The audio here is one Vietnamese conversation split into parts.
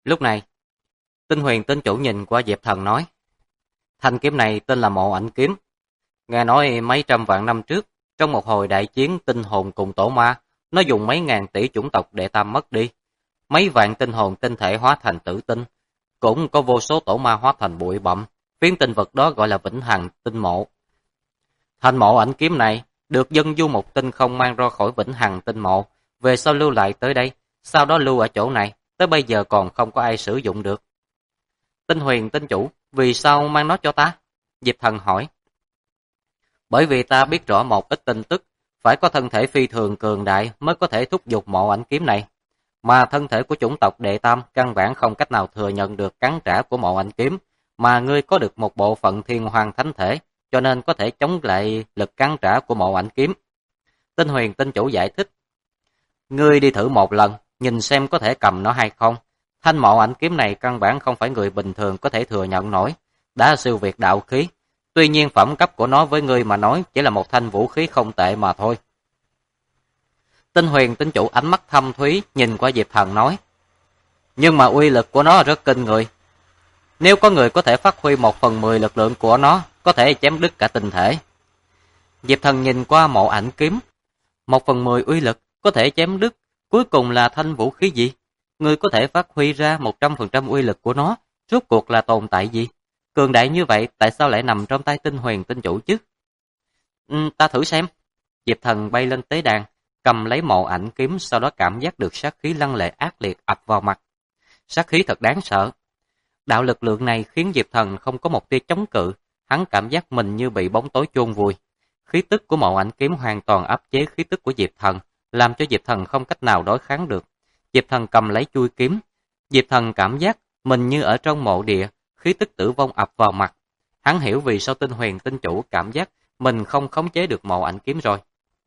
Lúc này, Tinh Huyền Tinh Chủ nhìn qua Diệp Thần nói, thanh kiếm này tên là Mộ Ảnh Kiếm. Nghe nói mấy trăm vạn năm trước, trong một hồi đại chiến tinh hồn cùng tổ ma, nó dùng mấy ngàn tỷ chủng tộc đệ tam mất đi. Mấy vạn tinh hồn tinh thể hóa thành tử tinh, cũng có vô số tổ ma hóa thành bụi bặm, phiến tinh vật đó gọi là Vĩnh Hằng Tinh Mộ. Thanh Mộ Ảnh Kiếm này được dân du một tinh không mang ra khỏi Vĩnh Hằng Tinh Mộ, về sau lưu lại tới đây, sau đó lưu ở chỗ này, tới bây giờ còn không có ai sử dụng được. Tinh Huyền Tinh Chủ, vì sao mang nó cho ta? Diệp Thần hỏi. Bởi vì ta biết rõ một ít tin tức, phải có thân thể phi thường cường đại mới có thể thúc giục Mộ Ảnh Kiếm này. Mà thân thể của chủng tộc đệ tam căn bản không cách nào thừa nhận được cắn trả của Mộ Ảnh Kiếm, mà ngươi có được một bộ phận thiên hoàng thánh thể, cho nên có thể chống lại lực cắn trả của Mộ Ảnh Kiếm. Tinh Huyền Tinh Chủ giải thích. Ngươi đi thử một lần, nhìn xem có thể cầm nó hay không. Thanh Mộ Ảnh Kiếm này căn bản không phải người bình thường có thể thừa nhận nổi, đã siêu việt đạo khí. Tuy nhiên phẩm cấp của nó với ngươi mà nói chỉ là một thanh vũ khí không tệ mà thôi. Tinh Huyền Tinh Chủ ánh mắt thâm thúy nhìn qua Diệp Thần nói. Nhưng mà uy lực của nó rất kinh người. Nếu có người có thể phát huy 1/10 lực lượng của nó, có thể chém đứt cả tinh thể. Diệp Thần nhìn qua Mộ Ảnh Kiếm. 1/10 uy lực có thể chém đứt, cuối cùng là thanh vũ khí gì? Người có thể phát huy ra 100% uy lực của nó, rốt cuộc là tồn tại gì? Cường đại như vậy tại sao lại nằm trong tay Tinh Huyền Tinh Chủ chứ? Ta thử xem. Diệp Thần bay lên tế đàn, cầm lấy Mộ Ảnh Kiếm, sau đó cảm giác được sát khí lăng lệ ác liệt ập vào mặt. Sát khí thật đáng sợ. Đạo lực lượng này khiến Diệp Thần không có một tia chống cự, hắn cảm giác mình như bị bóng tối chôn vùi. Khí tức của Mộ Ảnh Kiếm hoàn toàn áp chế khí tức của Diệp Thần, làm cho Diệp Thần không cách nào đối kháng được. Diệp Thần cầm lấy chuôi kiếm. Diệp Thần cảm giác mình như ở trong mộ địa, khí tức tử vong ập vào mặt. Hắn hiểu vì sao Tinh Huyền Tinh Chủ cảm giác mình không khống chế được Mộ Ảnh Kiếm rồi.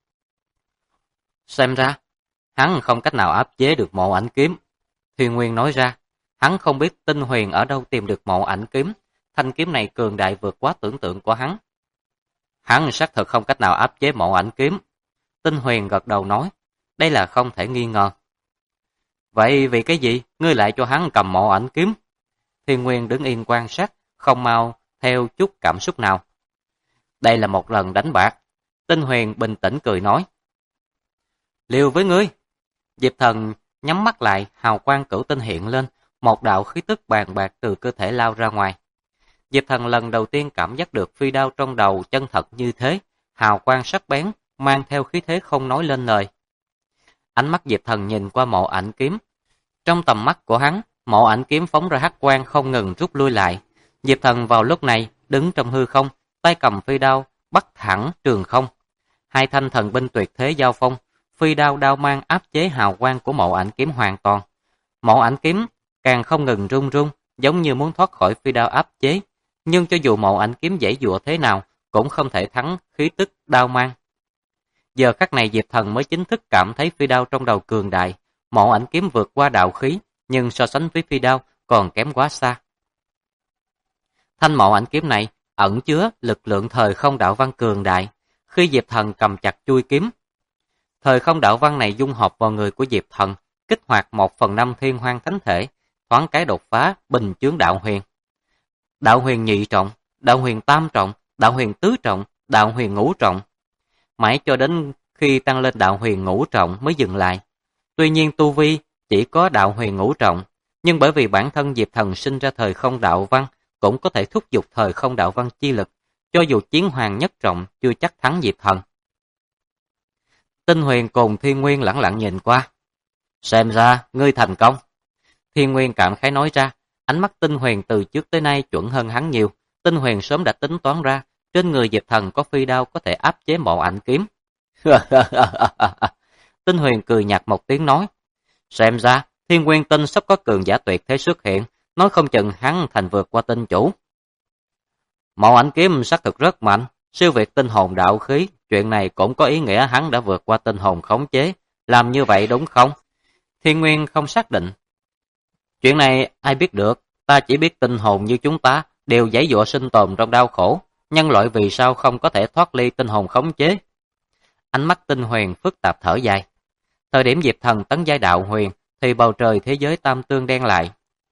Xem ra, hắn không cách nào áp chế được Mộ Ảnh Kiếm. Thùy Nguyên nói ra, hắn không biết Tinh Huyền ở đâu tìm được Mộ Ảnh Kiếm, thanh kiếm này cường đại vượt quá tưởng tượng của hắn. Hắn xác thực không cách nào áp chế Mộ Ảnh Kiếm. Tinh Huyền gật đầu nói, đây là không thể nghi ngờ. Vậy vì cái gì ngươi lại cho hắn cầm Mộ Ảnh Kiếm? Thiên Nguyên đứng yên quan sát, không mau theo chút cảm xúc nào. Đây là một lần đánh bạc. Tinh Huyền bình tĩnh cười nói. Liều với ngươi. Diệp Thần nhắm mắt lại, hào quang cửu tinh hiện lên, một đạo khí tức bàn bạc từ cơ thể lao ra ngoài. Diệp Thần lần đầu tiên cảm giác được phi đao trong đầu chân thật như thế, hào quang sắc bén, mang theo khí thế không nói lên lời. Ánh mắt Diệp Thần nhìn qua Mộ Ảnh Kiếm. Trong tầm mắt của hắn, Mộ Ảnh Kiếm phóng ra hắc quang không ngừng rút lui lại. Diệp Thần vào lúc này đứng trong hư không, tay cầm phi đao, bắt thẳng trường không. Hai thanh thần binh tuyệt thế giao phong, phi đao đao mang áp chế hào quang của Mộ Ảnh Kiếm hoàn toàn. Mộ Ảnh Kiếm càng không ngừng run run, giống như muốn thoát khỏi phi đao áp chế, nhưng cho dù Mộ Ảnh Kiếm giãy giụa thế nào, cũng không thể thắng khí tức đao mang. Giờ khắc này Diệp Thần mới chính thức cảm thấy phi đao trong đầu cường đại, Mộ Ảnh Kiếm vượt qua đạo khí, nhưng so sánh với phi đao còn kém quá xa. Thanh Mộ Ảnh Kiếm này ẩn chứa lực lượng thời không đạo văn cường đại. Khi Diệp Thần cầm chặt chuôi kiếm, thời không đạo văn này dung hợp vào người của Diệp Thần, kích hoạt 1/5 thiên hoang thánh thể, thoáng cái đột phá bình chướng đạo huyền. Đạo huyền nhị trọng, đạo huyền tam trọng, đạo huyền tứ trọng, đạo huyền ngũ trọng. Mãi cho đến khi tăng lên đạo huyền ngũ trọng mới dừng lại. Tuy nhiên tu vi chỉ có đạo huyền ngũ trọng, nhưng bởi vì bản thân Diệp Thần sinh ra thời không đạo văn, cũng có thể thúc giục thời không đạo văn chi lực, cho dù chiến hoàng nhất trọng chưa chắc thắng Diệp Thần. Tinh Huyền cùng Thiên Nguyên lẳng lặng nhìn qua. Xem ra, ngươi thành công. Thiên Nguyên cảm khái nói ra, ánh mắt Tinh Huyền từ trước tới nay chuẩn hơn hắn nhiều. Tinh Huyền sớm đã tính toán ra, trên người Diệp Thần có phi đao có thể áp chế Mộ Ảnh Kiếm. Tinh Huyền cười nhạt một tiếng nói, xem ra, Thiên Nguyên Tinh sắp có cường giả tuyệt thế xuất hiện, nói không chừng hắn thành vượt qua Tinh Chủ. Mộ Ảnh Kiếm xác thực rất mạnh, siêu việt tinh hồn đạo khí, chuyện này cũng có ý nghĩa hắn đã vượt qua tinh hồn khống chế, làm như vậy đúng không? Thiên Nguyên không xác định. Chuyện này ai biết được, ta chỉ biết tinh hồn như chúng ta đều giãy giụa sinh tồn trong đau khổ, nhân loại vì sao không có thể thoát ly tinh hồn khống chế? Ánh mắt Tinh Huyền phức tạp thở dài. Thời điểm Diệp Thần tấn giai đạo huyền thì bầu trời thế giới tam tương đen lại.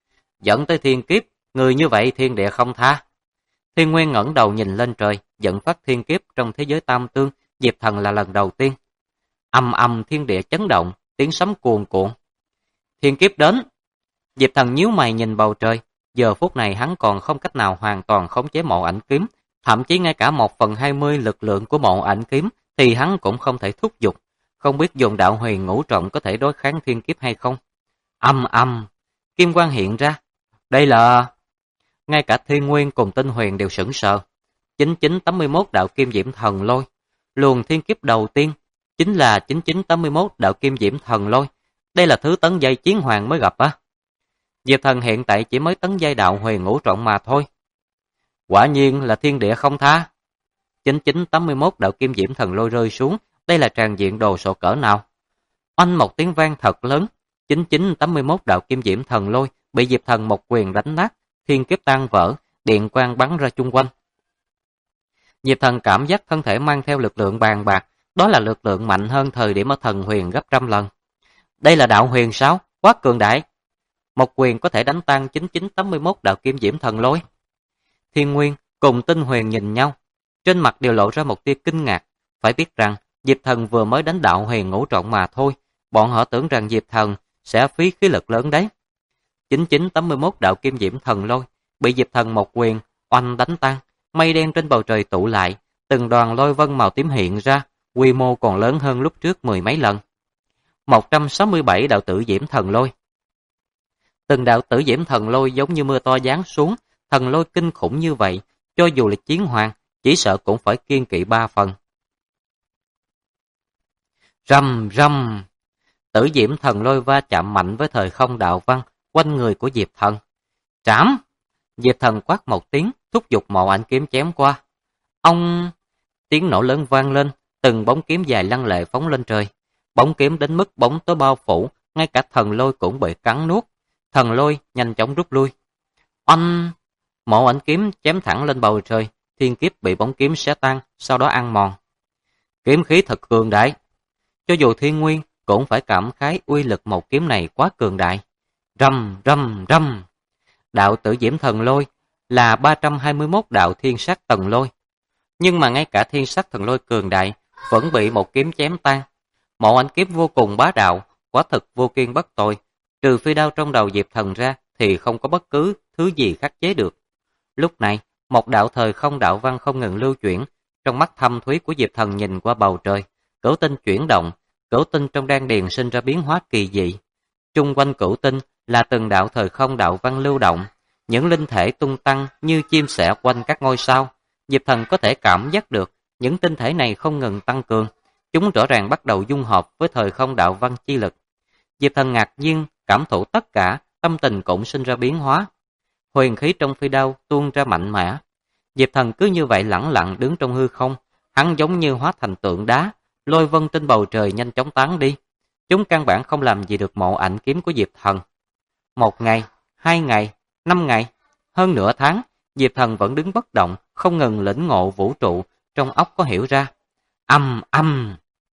dẫn tới thiên kiếp, người như vậy thiên địa không tha. Thiên Nguyên ngẩng đầu nhìn lên trời, dẫn phát thiên kiếp trong thế giới tam tương, Diệp Thần là lần đầu tiên. Ầm ầm thiên địa chấn động, tiếng sấm cuồn cuộn. Thiên kiếp đến. Diệp Thần nhíu mày nhìn bầu trời, giờ phút này hắn còn không cách nào hoàn toàn khống chế mộ ảnh kiếm, thậm chí ngay cả 1/20 lực lượng của mộ ảnh kiếm thì hắn cũng không thể thúc giục, không biết dùng đạo huyền ngũ trọng có thể đối kháng thiên kiếp hay không. Âm âm, kim quang hiện ra. Đây là... Ngay cả Thiên Nguyên cùng Tinh Huyền đều sửng sờ. 9981 đạo kim diễm thần lôi. Luồng thiên kiếp đầu tiên chính là 9981 đạo kim diễm thần lôi. Đây là thứ tấn giai chiến hoàng mới gặp á. Diệp Thần hiện tại chỉ mới tấn giai đạo huyền ngũ trọng mà thôi. Quả nhiên là thiên địa không tha. 9981 đạo kim diễm thần lôi rơi xuống, đây là tràn diện đồ sộ cỡ nào? Oanh một tiếng vang thật lớn, 9981 đạo kim diễm thần lôi bị Diệp Thần một quyền đánh nát, thiên kiếp tan vỡ, điện quang bắn ra chung quanh. Diệp Thần cảm giác thân thể mang theo lực lượng bàn bạc, đó là lực lượng mạnh hơn thời điểm ở thần huyền gấp trăm lần. Đây là đạo huyền sao? Quá cường đại! Một quyền có thể đánh tan 9981 đạo kim diễm thần lôi. Thiên Nguyên cùng Tinh Huyền nhìn nhau, trên mặt đều lộ ra một tia kinh ngạc. Phải biết rằng Diệp Thần vừa mới đánh đạo huyền ngũ trọng mà thôi, bọn họ tưởng rằng Diệp Thần sẽ phí khí lực lớn đấy. 9981 đạo kim diễm thần lôi bị Diệp Thần một quyền oanh đánh tan, mây đen trên bầu trời tụ lại, từng đoàn lôi vân màu tím hiện ra, quy mô còn lớn hơn lúc trước mười mấy lần. 167 đạo tử diễm thần lôi. Từng đạo tử diễm thần lôi giống như mưa to giáng xuống, thần lôi kinh khủng như vậy, cho dù là chiến hoàng, chỉ sợ cũng phải kiêng kỵ 3 phần. Rầm rầm, tử diễm thần lôi va chạm mạnh với thời không đạo văn quanh người của Diệp Thần. Trảm! Diệp Thần quát một tiếng, thúc giục mộ ảnh kiếm chém qua. Ông! Tiếng nổ lớn vang lên, từng bóng kiếm dài lăng lệ phóng lên trời. Bóng kiếm đến mức bóng tối bao phủ, ngay cả thần lôi cũng bị cắn nuốt. Thần lôi nhanh chóng rút lui. Oanh! Mộ ảnh kiếm chém thẳng lên bầu trời, thiên kiếp bị bóng kiếm xé tan, sau đó ăn mòn. Kiếm khí thật cường đại. Cho dù Thiên Nguyên cũng phải cảm khái uy lực một kiếm này quá cường đại. Rầm rầm rầm. Đạo tử diễm thần lôi là 321 đạo thiên sát tầng lôi. Nhưng mà ngay cả thiên sát thần lôi cường đại vẫn bị một kiếm chém tan. Mộ ảnh kiếm vô cùng bá đạo, quả thực vô kiên bất tội. Trừ phi đao trong đầu Diệp Thần ra thì không có bất cứ thứ gì khắc chế được. Lúc này, một đạo thời không đạo văn không ngừng lưu chuyển. Trong mắt thâm thúy của Diệp Thần nhìn qua bầu trời, cửu tinh chuyển động, cửu tinh trong đan điền sinh ra biến hóa kỳ dị. Chung quanh cửu tinh là từng đạo thời không đạo văn lưu động, những linh thể tung tăng như chim sẻ quanh các ngôi sao. Diệp Thần có thể cảm giác được những tinh thể này không ngừng tăng cường, chúng rõ ràng bắt đầu dung hợp với thời không đạo văn chi lực. Diệp Thần ngạc nhiên cảm thụ tất cả, tâm tình cũng sinh ra biến hóa. Huyền khí trong phi đao tuôn ra mạnh mẽ. Diệp Thần cứ như vậy lẳng lặng đứng trong hư không, hắn giống như hóa thành tượng đá, lôi vân trên bầu trời nhanh chóng tán đi. Chúng căn bản không làm gì được mộ ảnh kiếm của Diệp Thần. 1 ngày, 2 ngày, 5 ngày, hơn nửa tháng, Diệp Thần vẫn đứng bất động, không ngừng lĩnh ngộ vũ trụ, trong óc có hiểu ra. Âm âm.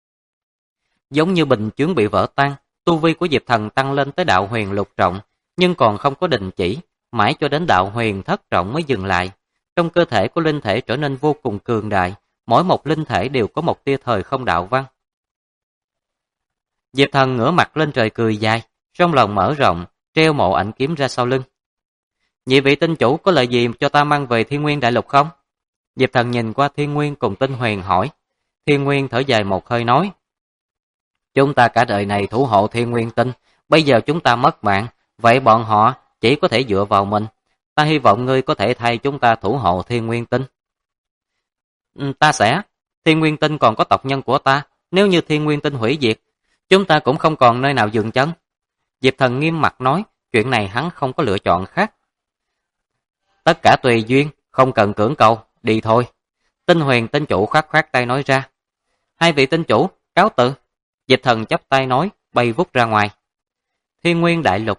Giống như bình chướng bị vỡ tan, tu vi của Diệp Thần tăng lên tới đạo huyền lục trọng, nhưng còn không có đình chỉ, mãi cho đến đạo huyền thất trọng mới dừng lại. Trong cơ thể của linh thể trở nên vô cùng cường đại, mỗi một linh thể đều có một tia thời không đạo văn. Diệp Thần ngửa mặt lên trời cười dài, trong lòng mở rộng, treo mộ ảnh kiếm ra sau lưng. Nhị vị tinh chủ có lời gì cho ta mang về Thiên Nguyên Đại Lục không? Diệp Thần nhìn qua Thiên Nguyên cùng Tinh Huyền hỏi. Thiên Nguyên thở dài một hơi nói. Chúng ta cả đời này thủ hộ Thiên Nguyên Tinh, bây giờ chúng ta mất mạng, vậy bọn họ chỉ có thể dựa vào mình. Ta hy vọng ngươi có thể thay chúng ta thủ hộ Thiên Nguyên Tinh. Ta sẽ. Thiên Nguyên Tinh còn có tộc nhân của ta, nếu như Thiên Nguyên Tinh hủy diệt, chúng ta cũng không còn nơi nào dừng chân. Diệp Thần nghiêm mặt nói, chuyện này hắn không có lựa chọn khác. Tất cả tùy duyên, không cần cưỡng cầu, đi thôi. Tinh Huyền tinh chủ khoát khoát tay nói ra. Hai vị tinh chủ, cáo từ. Diệp Thần chắp tay nói, bay vút ra ngoài. Thiên Nguyên Đại Lục.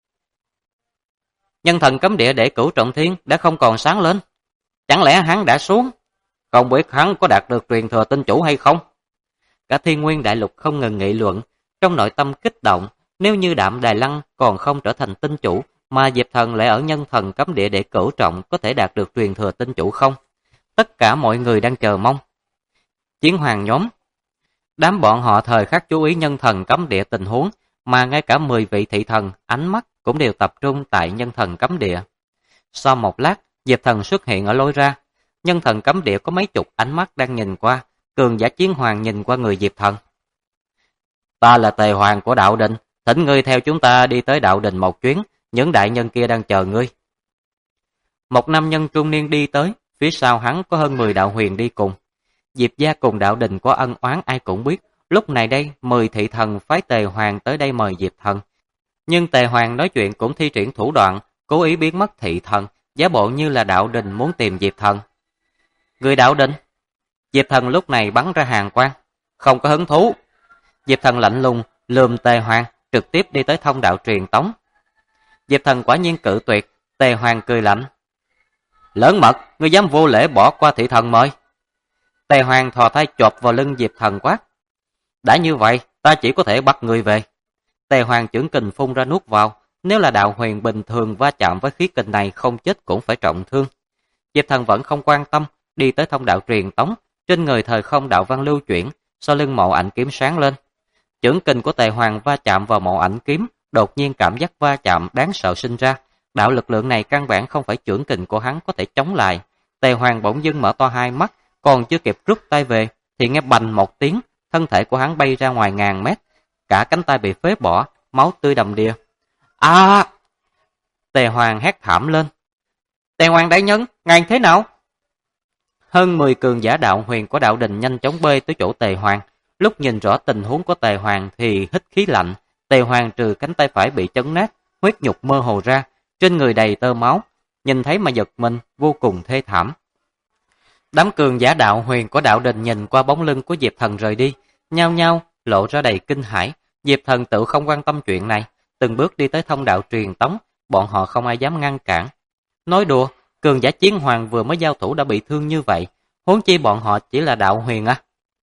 Nhân thần cấm địa để Cửu Trọng Thiên đã không còn sáng lên. Chẳng lẽ hắn đã xuống? Không biết hắn có đạt được truyền thừa tinh chủ hay không? Cả Thiên Nguyên Đại Lục không ngừng nghị luận, trong nội tâm kích động. Nếu như Đạm Đài Lăng còn không trở thành tinh chủ, mà Diệp Thần lại ở nhân thần cấm địa để cửu trọng có thể đạt được truyền thừa tinh chủ không? Tất cả mọi người đang chờ mong. Chiến hoàng nhóm. Đám bọn họ thời khắc chú ý nhân thần cấm địa tình huống, mà ngay cả 10 vị thị thần ánh mắt cũng đều tập trung tại nhân thần cấm địa. Sau một lát, Diệp Thần xuất hiện ở lối ra. Nhân thần cấm địa có mấy chục ánh mắt đang nhìn qua, cường giả chiến hoàng nhìn qua người Diệp Thần. Ta là tề hoàng của đạo đình, thỉnh ngươi theo chúng ta đi tới đạo đình một chuyến, những đại nhân kia đang chờ ngươi. Một nam nhân trung niên đi tới, phía sau hắn có hơn 10 đạo huyền đi cùng. Diệp gia cùng đạo đình có ân oán ai cũng biết, lúc này đây 10 thị thần phái tề hoàng tới đây mời Diệp Thần. Nhưng tề hoàng nói chuyện cũng thi triển thủ đoạn, cố ý biến mất thị thần, giả bộ như là đạo đình muốn tìm Diệp Thần. Người đạo đình? Diệp Thần lúc này bắn ra hàn quang. Không có hứng thú. Diệp Thần lạnh lùng, lườm tề hoàng, trực tiếp đi tới thông đạo truyền tống. Diệp Thần quả nhiên cự tuyệt, tề hoàng cười lạnh. Lớn mật, ngươi dám vô lễ bỏ qua thị thần mời. Tề hoàng thò tay chộp vào lưng Diệp Thần quát. Đã như vậy, ta chỉ có thể bắt ngươi về. Tề hoàng chưởng kình phun ra nuốt vào, nếu là đạo huyền bình thường va chạm với khí kình này không chết cũng phải trọng thương. Diệp Thần vẫn không quan tâm, đi tới thông đạo truyền tống, trên người thời không đạo văn lưu chuyển, sau lưng mộ ảnh kiếm sáng lên. Chưởng kình của tề hoàng va chạm vào mộ ảnh kiếm, đột nhiên cảm giác va chạm đáng sợ sinh ra. Đạo lực lượng này căn bản không phải chưởng kình của hắn có thể chống lại. Tề hoàng bỗng dưng mở to hai mắt, còn chưa kịp rút tay về, thì nghe bành một tiếng, thân thể của hắn bay ra ngoài ngàn mét, cả cánh tay bị phế bỏ, máu tươi đầm đìa. À! Tề hoàng hét thảm lên. Tề hoàng đại nhân, ngài thế nào? Hơn 10 cường giả đạo huyền của đạo đình nhanh chóng bơi tới chỗ tề hoàng. Lúc nhìn rõ tình huống của tề hoàng thì hít khí lạnh. Tề hoàng trừ cánh tay phải bị chấn nát, huyết nhục mơ hồ ra, trên người đầy tơ máu, nhìn thấy mà giật mình, vô cùng thê thảm. Đám cường giả đạo huyền của đạo đình nhìn qua bóng lưng của Diệp Thần rời đi, nhao nhao lộ ra đầy kinh hãi. Diệp Thần tự không quan tâm chuyện này, từng bước đi tới thông đạo truyền tống, bọn họ không ai dám ngăn cản. Nói đùa, cường giả chiến hoàng vừa mới giao thủ đã bị thương như vậy, huống chi bọn họ chỉ là đạo huyền á.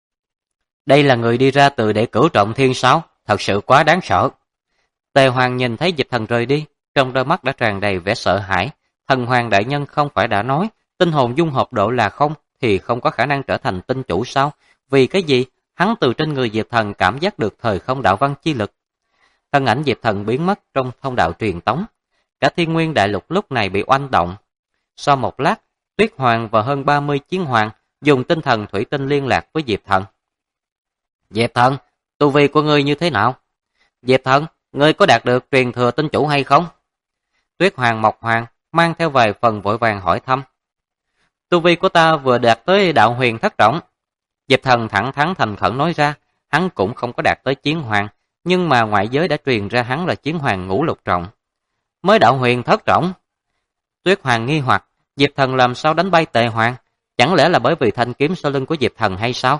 Đây là người đi ra từ để cửu trọng thiên sao? Thật sự quá đáng sợ. Tề hoàng nhìn thấy Diệp Thần rời đi, trong đôi mắt đã tràn đầy vẻ sợ hãi. Thần hoàng đại nhân không phải đã nói, tinh hồn dung hợp độ là không, thì không có khả năng trở thành tinh chủ sao? Vì cái gì? Hắn từ trên người Diệp Thần cảm giác được thời không đạo văn chi lực. Thân ảnh Diệp Thần biến mất trong thông đạo truyền tống. Cả thiên nguyên đại lục lúc này bị oanh động. Sau một lát, Tuyết Hoàng và hơn 30 chiến hoàng dùng tinh thần thủy tinh liên lạc với Diệp Thần. Diệp Thần, tu vi của ngươi như thế nào? Diệp Thần, ngươi có đạt được truyền thừa tinh chủ hay không? Tuyết Hoàng Mộc Hoàng mang theo vài phần vội vàng hỏi thăm. Tu vi của ta vừa đạt tới đạo huyền thất trọng. Diệp Thần thẳng thắn thành khẩn nói ra, hắn cũng không có đạt tới chiến hoàng, nhưng mà ngoại giới đã truyền ra hắn là chiến hoàng ngũ lục trọng. Mới đạo huyền thất trọng? Tuyết Hoàng nghi hoặc, Diệp Thần làm sao đánh bay tề hoàng? Chẳng lẽ là bởi vì thanh kiếm sau lưng của Diệp Thần hay sao?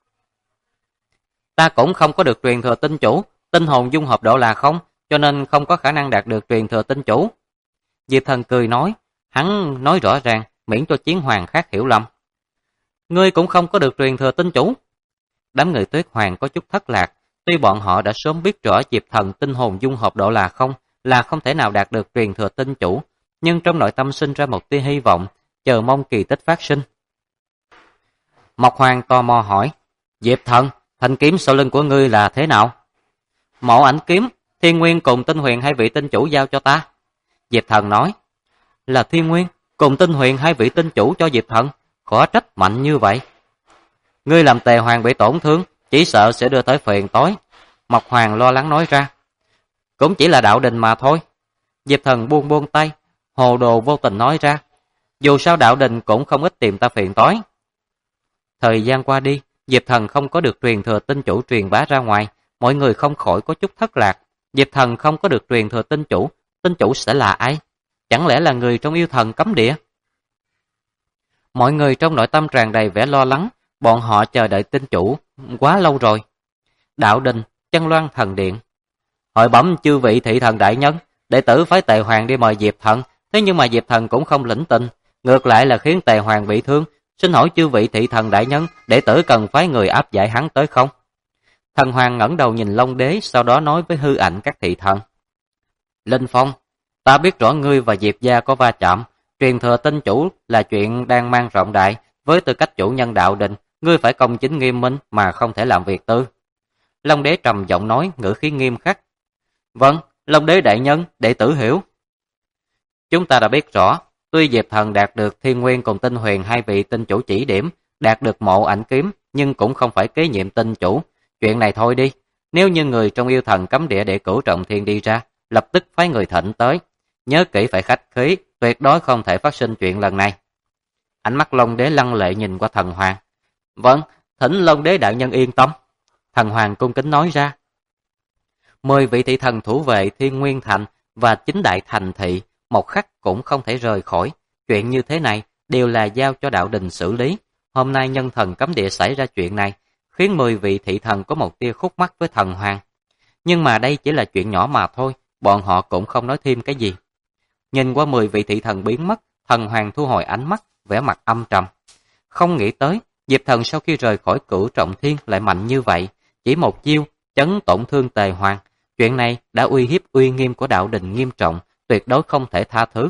Ta cũng không có được truyền thừa tinh chủ, tinh hồn dung hợp độ là không, cho nên không có khả năng đạt được truyền thừa tinh chủ. Diệp Thần cười nói, hắn nói rõ ràng, miễn cho chiến hoàng khác hiểu lầm. Ngươi cũng không có được truyền thừa tinh chủ. Đám người Tuyết Hoàng có chút thất lạc, tuy bọn họ đã sớm biết rõ Diệp Thần tinh hồn dung hợp độ là không thể nào đạt được truyền thừa tinh chủ, nhưng trong nội tâm sinh ra một tia hy vọng, chờ mong kỳ tích phát sinh. Mộc Hoàng tò mò hỏi, Diệp Thần, thanh kiếm sau lưng của ngươi là thế nào? Mộ ảnh kiếm, Thiên Nguyên cùng Tinh Huyền hai vị tinh chủ giao cho ta. Diệp Thần nói, là Thiên Nguyên cùng Tinh Huyền hai vị tinh chủ cho Diệp Thần, khó trách mạnh như vậy. Ngươi làm tề hoàng bị tổn thương, chỉ sợ sẽ đưa tới phiền tối. Mộc Hoàng lo lắng nói ra, cũng chỉ là đạo đình mà thôi. Diệp Thần buông buông tay, hồ đồ vô tình nói ra, dù sao đạo đình cũng không ít tìm ta phiền tối. Thời gian qua đi, Diệp Thần không có được truyền thừa tinh chủ truyền bá ra ngoài, mọi người không khỏi có chút thất lạc. Diệp Thần không có được truyền thừa tinh chủ sẽ là ai? Chẳng lẽ là người trong yêu thần cấm địa? Mọi người trong nội tâm tràn đầy vẻ lo lắng, bọn họ chờ đợi tinh chủ quá lâu rồi. Đạo đình, Chân Loan Thần Điện. Hội bẩm chư vị thị thần đại nhân, đệ tử phái Tề Hoàng đi mời Diệp Thần, thế nhưng mà Diệp Thần cũng không lĩnh tình, ngược lại là khiến Tề Hoàng bị thương. Xin hỏi chư vị thị thần đại nhân, đệ tử cần phái người áp giải hắn tới không? Thần Hoàng ngẩng đầu nhìn Long Đế, sau đó nói với hư ảnh các thị thần. Linh Phong, Ta biết rõ ngươi và Diệp gia có va chạm, truyền thừa tinh chủ là chuyện đang mang rộng đại, với tư cách chủ nhân đạo đình, ngươi phải công chính nghiêm minh mà không thể làm việc tư. Long đế trầm giọng nói, ngữ khí nghiêm khắc. Vâng, Long đế đại nhân, đệ tử hiểu. Chúng ta đã biết rõ, tuy Diệp Thần đạt được Thiên Nguyên cùng Tinh Huyền hai vị tinh chủ chỉ điểm, đạt được mộ ảnh kiếm, nhưng cũng không phải kế nhiệm tinh chủ. Chuyện này thôi đi, nếu như người trong yêu thần cấm địa để cửu trọng thiên đi ra, lập tức phái người thỉnh tới. Nhớ kỹ phải khách khí, tuyệt đối không thể phát sinh chuyện lần này. Ánh mắt Long đế lăng lệ nhìn qua thần hoàng. Vâng, thỉnh Long đế đại nhân yên tâm. Thần hoàng cung kính nói ra. 10 vị thị thần thủ vệ Thiên Nguyên Thành và 9 đại thành thị, một khắc cũng không thể rời khỏi. Chuyện như thế này đều là giao cho đạo đình xử lý. Hôm nay nhân thần cấm địa xảy ra chuyện này, khiến 10 vị thị thần có một tia khúc mắc với thần hoàng. Nhưng mà đây chỉ là chuyện nhỏ mà thôi, bọn họ cũng không nói thêm cái gì. Nhìn qua 10 vị thị thần biến mất, thần hoàng thu hồi ánh mắt, vẻ mặt âm trầm. Không nghĩ tới, Diệp Thần sau khi rời khỏi cửu trọng thiên lại mạnh như vậy, chỉ một chiêu chấn tổn thương Tề Hoàng. Chuyện này đã uy hiếp uy nghiêm của đạo đình nghiêm trọng, tuyệt đối không thể tha thứ.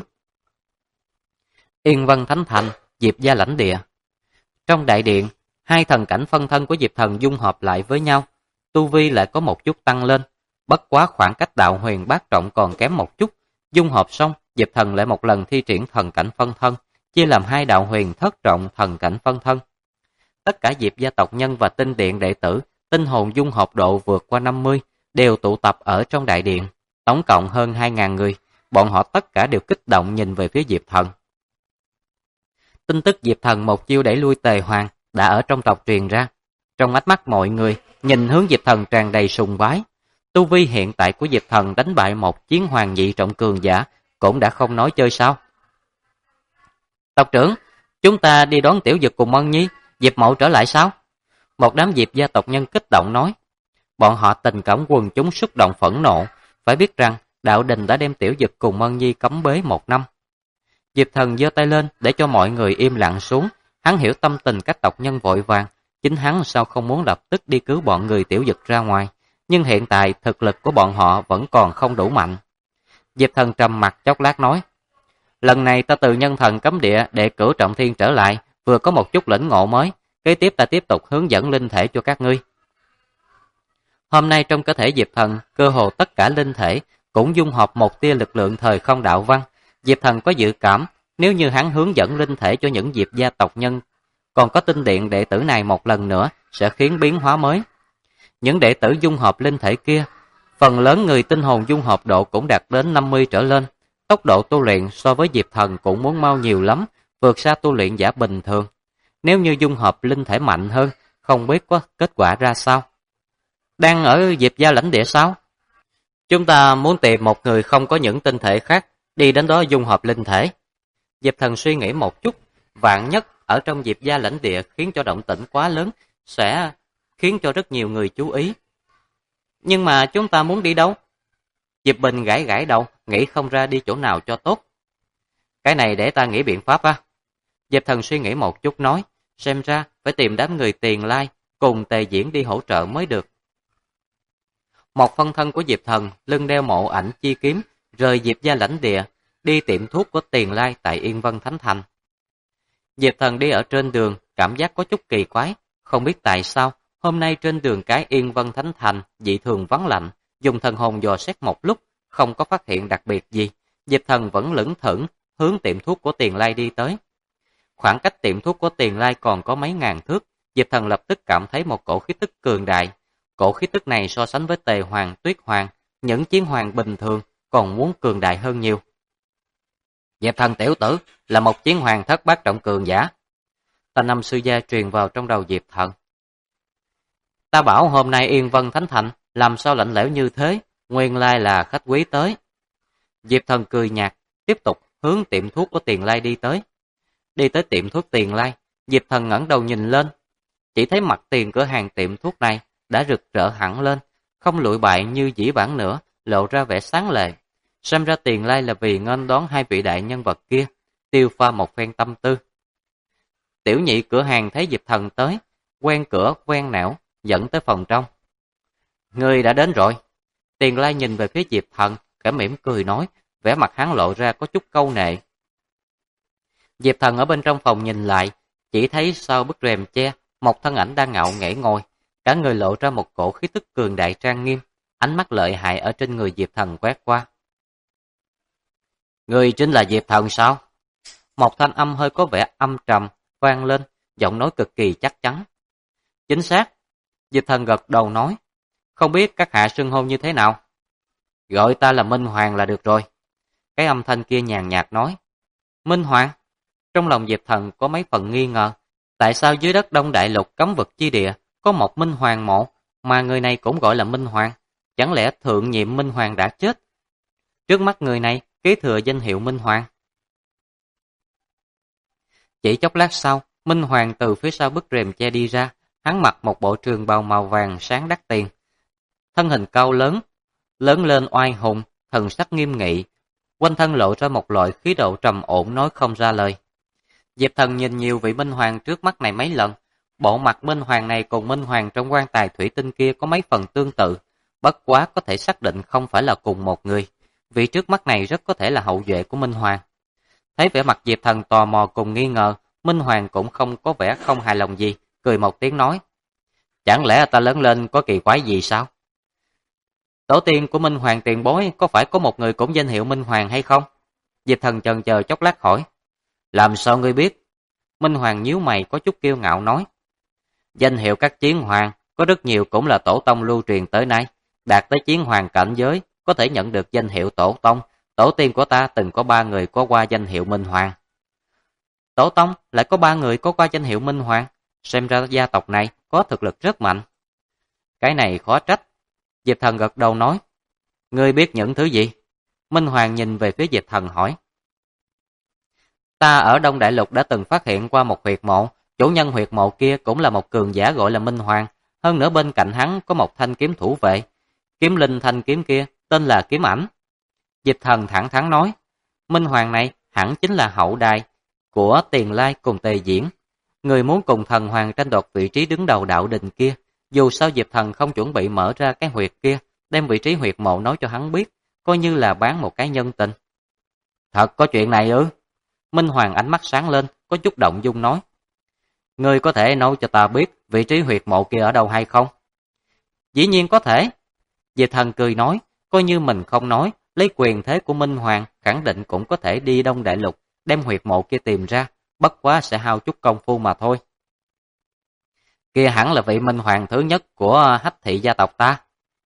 Yên Vân Thánh Thành, Diệp gia lãnh địa. Trong đại điện, hai thần cảnh phân thân của Diệp Thần dung hợp lại với nhau, tu vi lại có một chút tăng lên, bất quá khoảng cách đạo huyền bát trọng còn kém một chút. Dung hợp xong, Diệp Thần lại một lần thi triển thần cảnh phân thân, chia làm hai đạo huyền thất trọng thần cảnh phân thân. Tất cả Diệp gia tộc nhân và tinh điện đệ tử, tinh hồn dung hợp độ vượt qua 50, đều tụ tập ở trong đại điện, tổng cộng hơn 2.000 người, bọn họ tất cả đều kích động nhìn về phía Diệp Thần. Tin tức Diệp Thần một chiêu đẩy lui Tề Hoàng đã ở trong tộc truyền ra. Trong ánh mắt mọi người, nhìn hướng Diệp Thần tràn đầy sùng bái. Tu vi hiện tại của Diệp Thần đánh bại một chiến hoàng nhị trọng cường giả, cũng đã không nói chơi sao. Tộc trưởng, chúng ta đi đón Tiểu Dực cùng Mân Nhi, Diệp Mậu trở lại sao? Một đám Diệp gia tộc nhân kích động nói. Bọn họ tình cảm quần chúng xúc động phẫn nộ, phải biết rằng đạo đình đã đem Tiểu Dực cùng Mân Nhi cấm bế 1 năm. Diệp Thần giơ tay lên để cho mọi người im lặng xuống, hắn hiểu tâm tình các tộc nhân vội vàng, chính hắn sao không muốn lập tức đi cứu bọn người Tiểu Dực ra ngoài, nhưng hiện tại thực lực của bọn họ vẫn còn không đủ mạnh. Diệp Thần trầm mặt chốc lát nói, lần này ta từ nhân thần cấm địa để cửu trọng thiên trở lại, vừa có một chút lĩnh ngộ mới, kế tiếp ta tiếp tục hướng dẫn linh thể cho các ngươi. Hôm nay trong cơ thể Diệp Thần, cơ hồ tất cả linh thể cũng dung hợp một tia lực lượng thời không đạo văn. Diệp Thần có dự cảm, nếu như hắn hướng dẫn linh thể cho những Diệp gia tộc nhân, còn có tinh điện đệ tử này một lần nữa, sẽ khiến biến hóa mới. Những đệ tử dung hợp linh thể kia, phần lớn người tinh hồn dung hợp độ cũng đạt đến 50 trở lên. Tốc độ tu luyện so với Diệp Thần cũng muốn mau nhiều lắm, vượt xa tu luyện giả bình thường. Nếu như dung hợp linh thể mạnh hơn, không biết có kết quả ra sao. Đang ở Diệp gia lãnh địa sao? Chúng ta muốn tìm một người không có những tinh thể khác, đi đến đó dung hợp linh thể. Diệp Thần suy nghĩ một chút, vạn nhất ở trong Diệp gia lãnh địa khiến cho động tĩnh quá lớn, sẽ khiến cho rất nhiều người chú ý. Nhưng mà chúng ta muốn đi đâu? Diệp Bình gãi gãi đầu, nghĩ không ra đi chỗ nào cho tốt. Cái này để ta nghĩ biện pháp á. Diệp Thần suy nghĩ một chút nói, xem ra phải tìm đám người Tiền Lai cùng Tề Diễn đi hỗ trợ mới được. Một phân thân của Diệp Thần lưng đeo mộ ảnh chi kiếm, rời Diệp gia lãnh địa, đi tiệm thuốc của Tiền Lai tại Yên Vân Thánh Thành. Diệp Thần đi ở trên đường, cảm giác có chút kỳ quái, không biết tại sao hôm nay trên đường cái Yên Vân Thánh Thành dị thường vắng lạnh, dùng thần hồn dò xét một lúc, không có phát hiện đặc biệt gì. Diệp Thần vẫn lững thững hướng tiệm thuốc của Tiền Lai đi tới. Khoảng cách tiệm thuốc của Tiền Lai còn có mấy ngàn thước, Diệp Thần lập tức cảm thấy một cổ khí tức cường đại. Cổ khí tức này so sánh với Tề Hoàng, Tuyết Hoàng, những chiến hoàng bình thường còn muốn cường đại hơn nhiều. Diệp Thần tiểu tử là một chiến hoàng thất bát trọng cường giả. Thanh âm sư gia truyền vào trong đầu Diệp Thần. Ta bảo hôm nay Yên Vân Thánh Thành làm sao lạnh lẽo như thế, nguyên lai là khách quý tới. Diệp Thần cười nhạt, tiếp tục hướng tiệm thuốc của Tiền Lai đi tới. Đi tới tiệm thuốc Tiền Lai, Diệp Thần ngẩng đầu nhìn lên, chỉ thấy mặt tiền cửa hàng tiệm thuốc này đã rực rỡ hẳn lên, không lụi bại như dĩ vãng nữa, lộ ra vẻ sáng lệ. Xem ra Tiền Lai là vì nghênh đón hai vị đại nhân vật kia, tiêu pha một phen tâm tư. Tiểu nhị cửa hàng thấy Diệp Thần tới, quen cửa quen nẻo, dẫn tới phòng trong. Người đã đến rồi. Tiền Lai nhìn về phía Diệp Thần, khẽ mỉm cười nói, vẻ mặt hắn lộ ra có chút câu nệ. Diệp Thần ở bên trong phòng nhìn lại, chỉ thấy sau bức rèm che, một thân ảnh đang ngạo nghễ ngồi, cả người lộ ra một cổ khí tức cường đại trang nghiêm, ánh mắt lợi hại ở trên người Diệp Thần quét qua. Người chính là Diệp Thần sao? Một thanh âm hơi có vẻ âm trầm vang lên, giọng nói cực kỳ chắc chắn. Chính xác. Diệp Thần gật đầu nói, không biết các hạ xưng hô như thế nào? Gọi ta là Minh Hoàng là được rồi. Cái âm thanh kia nhàn nhạt nói. Minh Hoàng? Trong lòng Diệp Thần có mấy phần nghi ngờ, tại sao dưới đất Đông Đại Lục cấm vực chi địa có một Minh Hoàng mộ, mà người này cũng gọi là Minh Hoàng? Chẳng lẽ thượng nhiệm Minh Hoàng đã chết? Trước mắt người này kế thừa danh hiệu Minh Hoàng. Chỉ chốc lát sau, Minh Hoàng từ phía sau bức rèm che đi ra, hắn mặc một bộ trường bào màu vàng sáng đắt tiền. Thân hình cao lớn lên oai hùng, thần sắc nghiêm nghị, quanh thân lộ ra một loại khí độ trầm ổn nói không ra lời. Diệp Thần nhìn nhiều vị Minh Hoàng trước mắt này mấy lần, bộ mặt Minh Hoàng này cùng Minh Hoàng trong quan tài thủy tinh kia có mấy phần tương tự, bất quá có thể xác định không phải là cùng một người. Vị trước mắt này rất có thể là hậu duệ của Minh Hoàng. Thấy vẻ mặt Diệp Thần tò mò cùng nghi ngờ, Minh Hoàng cũng không có vẻ không hài lòng gì, cười một tiếng nói. Chẳng lẽ ta lớn lên có kỳ quái gì sao? Tổ tiên của Minh Hoàng tiền bối có phải có một người cũng danh hiệu Minh Hoàng hay không? Diệp Thần chần chờ chốc lát hỏi. Làm sao ngươi biết? Minh Hoàng nhíu mày có chút kiêu ngạo nói. Danh hiệu các chiến hoàng có rất nhiều cũng là tổ tông lưu truyền tới nay, đạt tới chiến hoàng cảnh giới có thể nhận được danh hiệu tổ tông. Tổ tiên của ta từng có 3 người có qua danh hiệu Minh Hoàng. Tổ tông lại có 3 người có qua danh hiệu Minh Hoàng, xem ra gia tộc này có thực lực rất mạnh. Cái này khó trách. Diệp Thần gật đầu nói. Ngươi biết những thứ gì? Minh Hoàng nhìn về phía Diệp Thần hỏi. Ta ở Đông Đại Lục đã từng phát hiện qua một huyệt mộ, chủ nhân huyệt mộ kia cũng là một cường giả gọi là Minh Hoàng, hơn nữa bên cạnh hắn có một thanh kiếm thủ vệ. Kiếm linh thanh kiếm kia tên là Kiếm Ảnh. Diệp Thần thẳng thắn nói, Minh Hoàng này hẳn chính là hậu đài của Tiền Lai cùng Tề Diễn, người muốn cùng thần hoàng tranh đoạt vị trí đứng đầu đạo đình kia. Dù sao Diệp Thần không chuẩn bị mở ra cái huyệt kia, đem vị trí huyệt mộ nói cho hắn biết, coi như là bán một cái nhân tình. Thật có chuyện này ư? Minh Hoàng ánh mắt sáng lên, có chút động dung nói. Ngươi có thể nói cho ta biết vị trí huyệt mộ kia ở đâu hay không? Dĩ nhiên có thể. Diệp Thần cười nói, coi như mình không nói, lấy quyền thế của Minh Hoàng khẳng định cũng có thể đi Đông Đại Lục, đem huyệt mộ kia tìm ra, bất quá sẽ hao chút công phu mà thôi. Kia hẳn là vị Minh Hoàng thứ nhất của Hách thị gia tộc ta.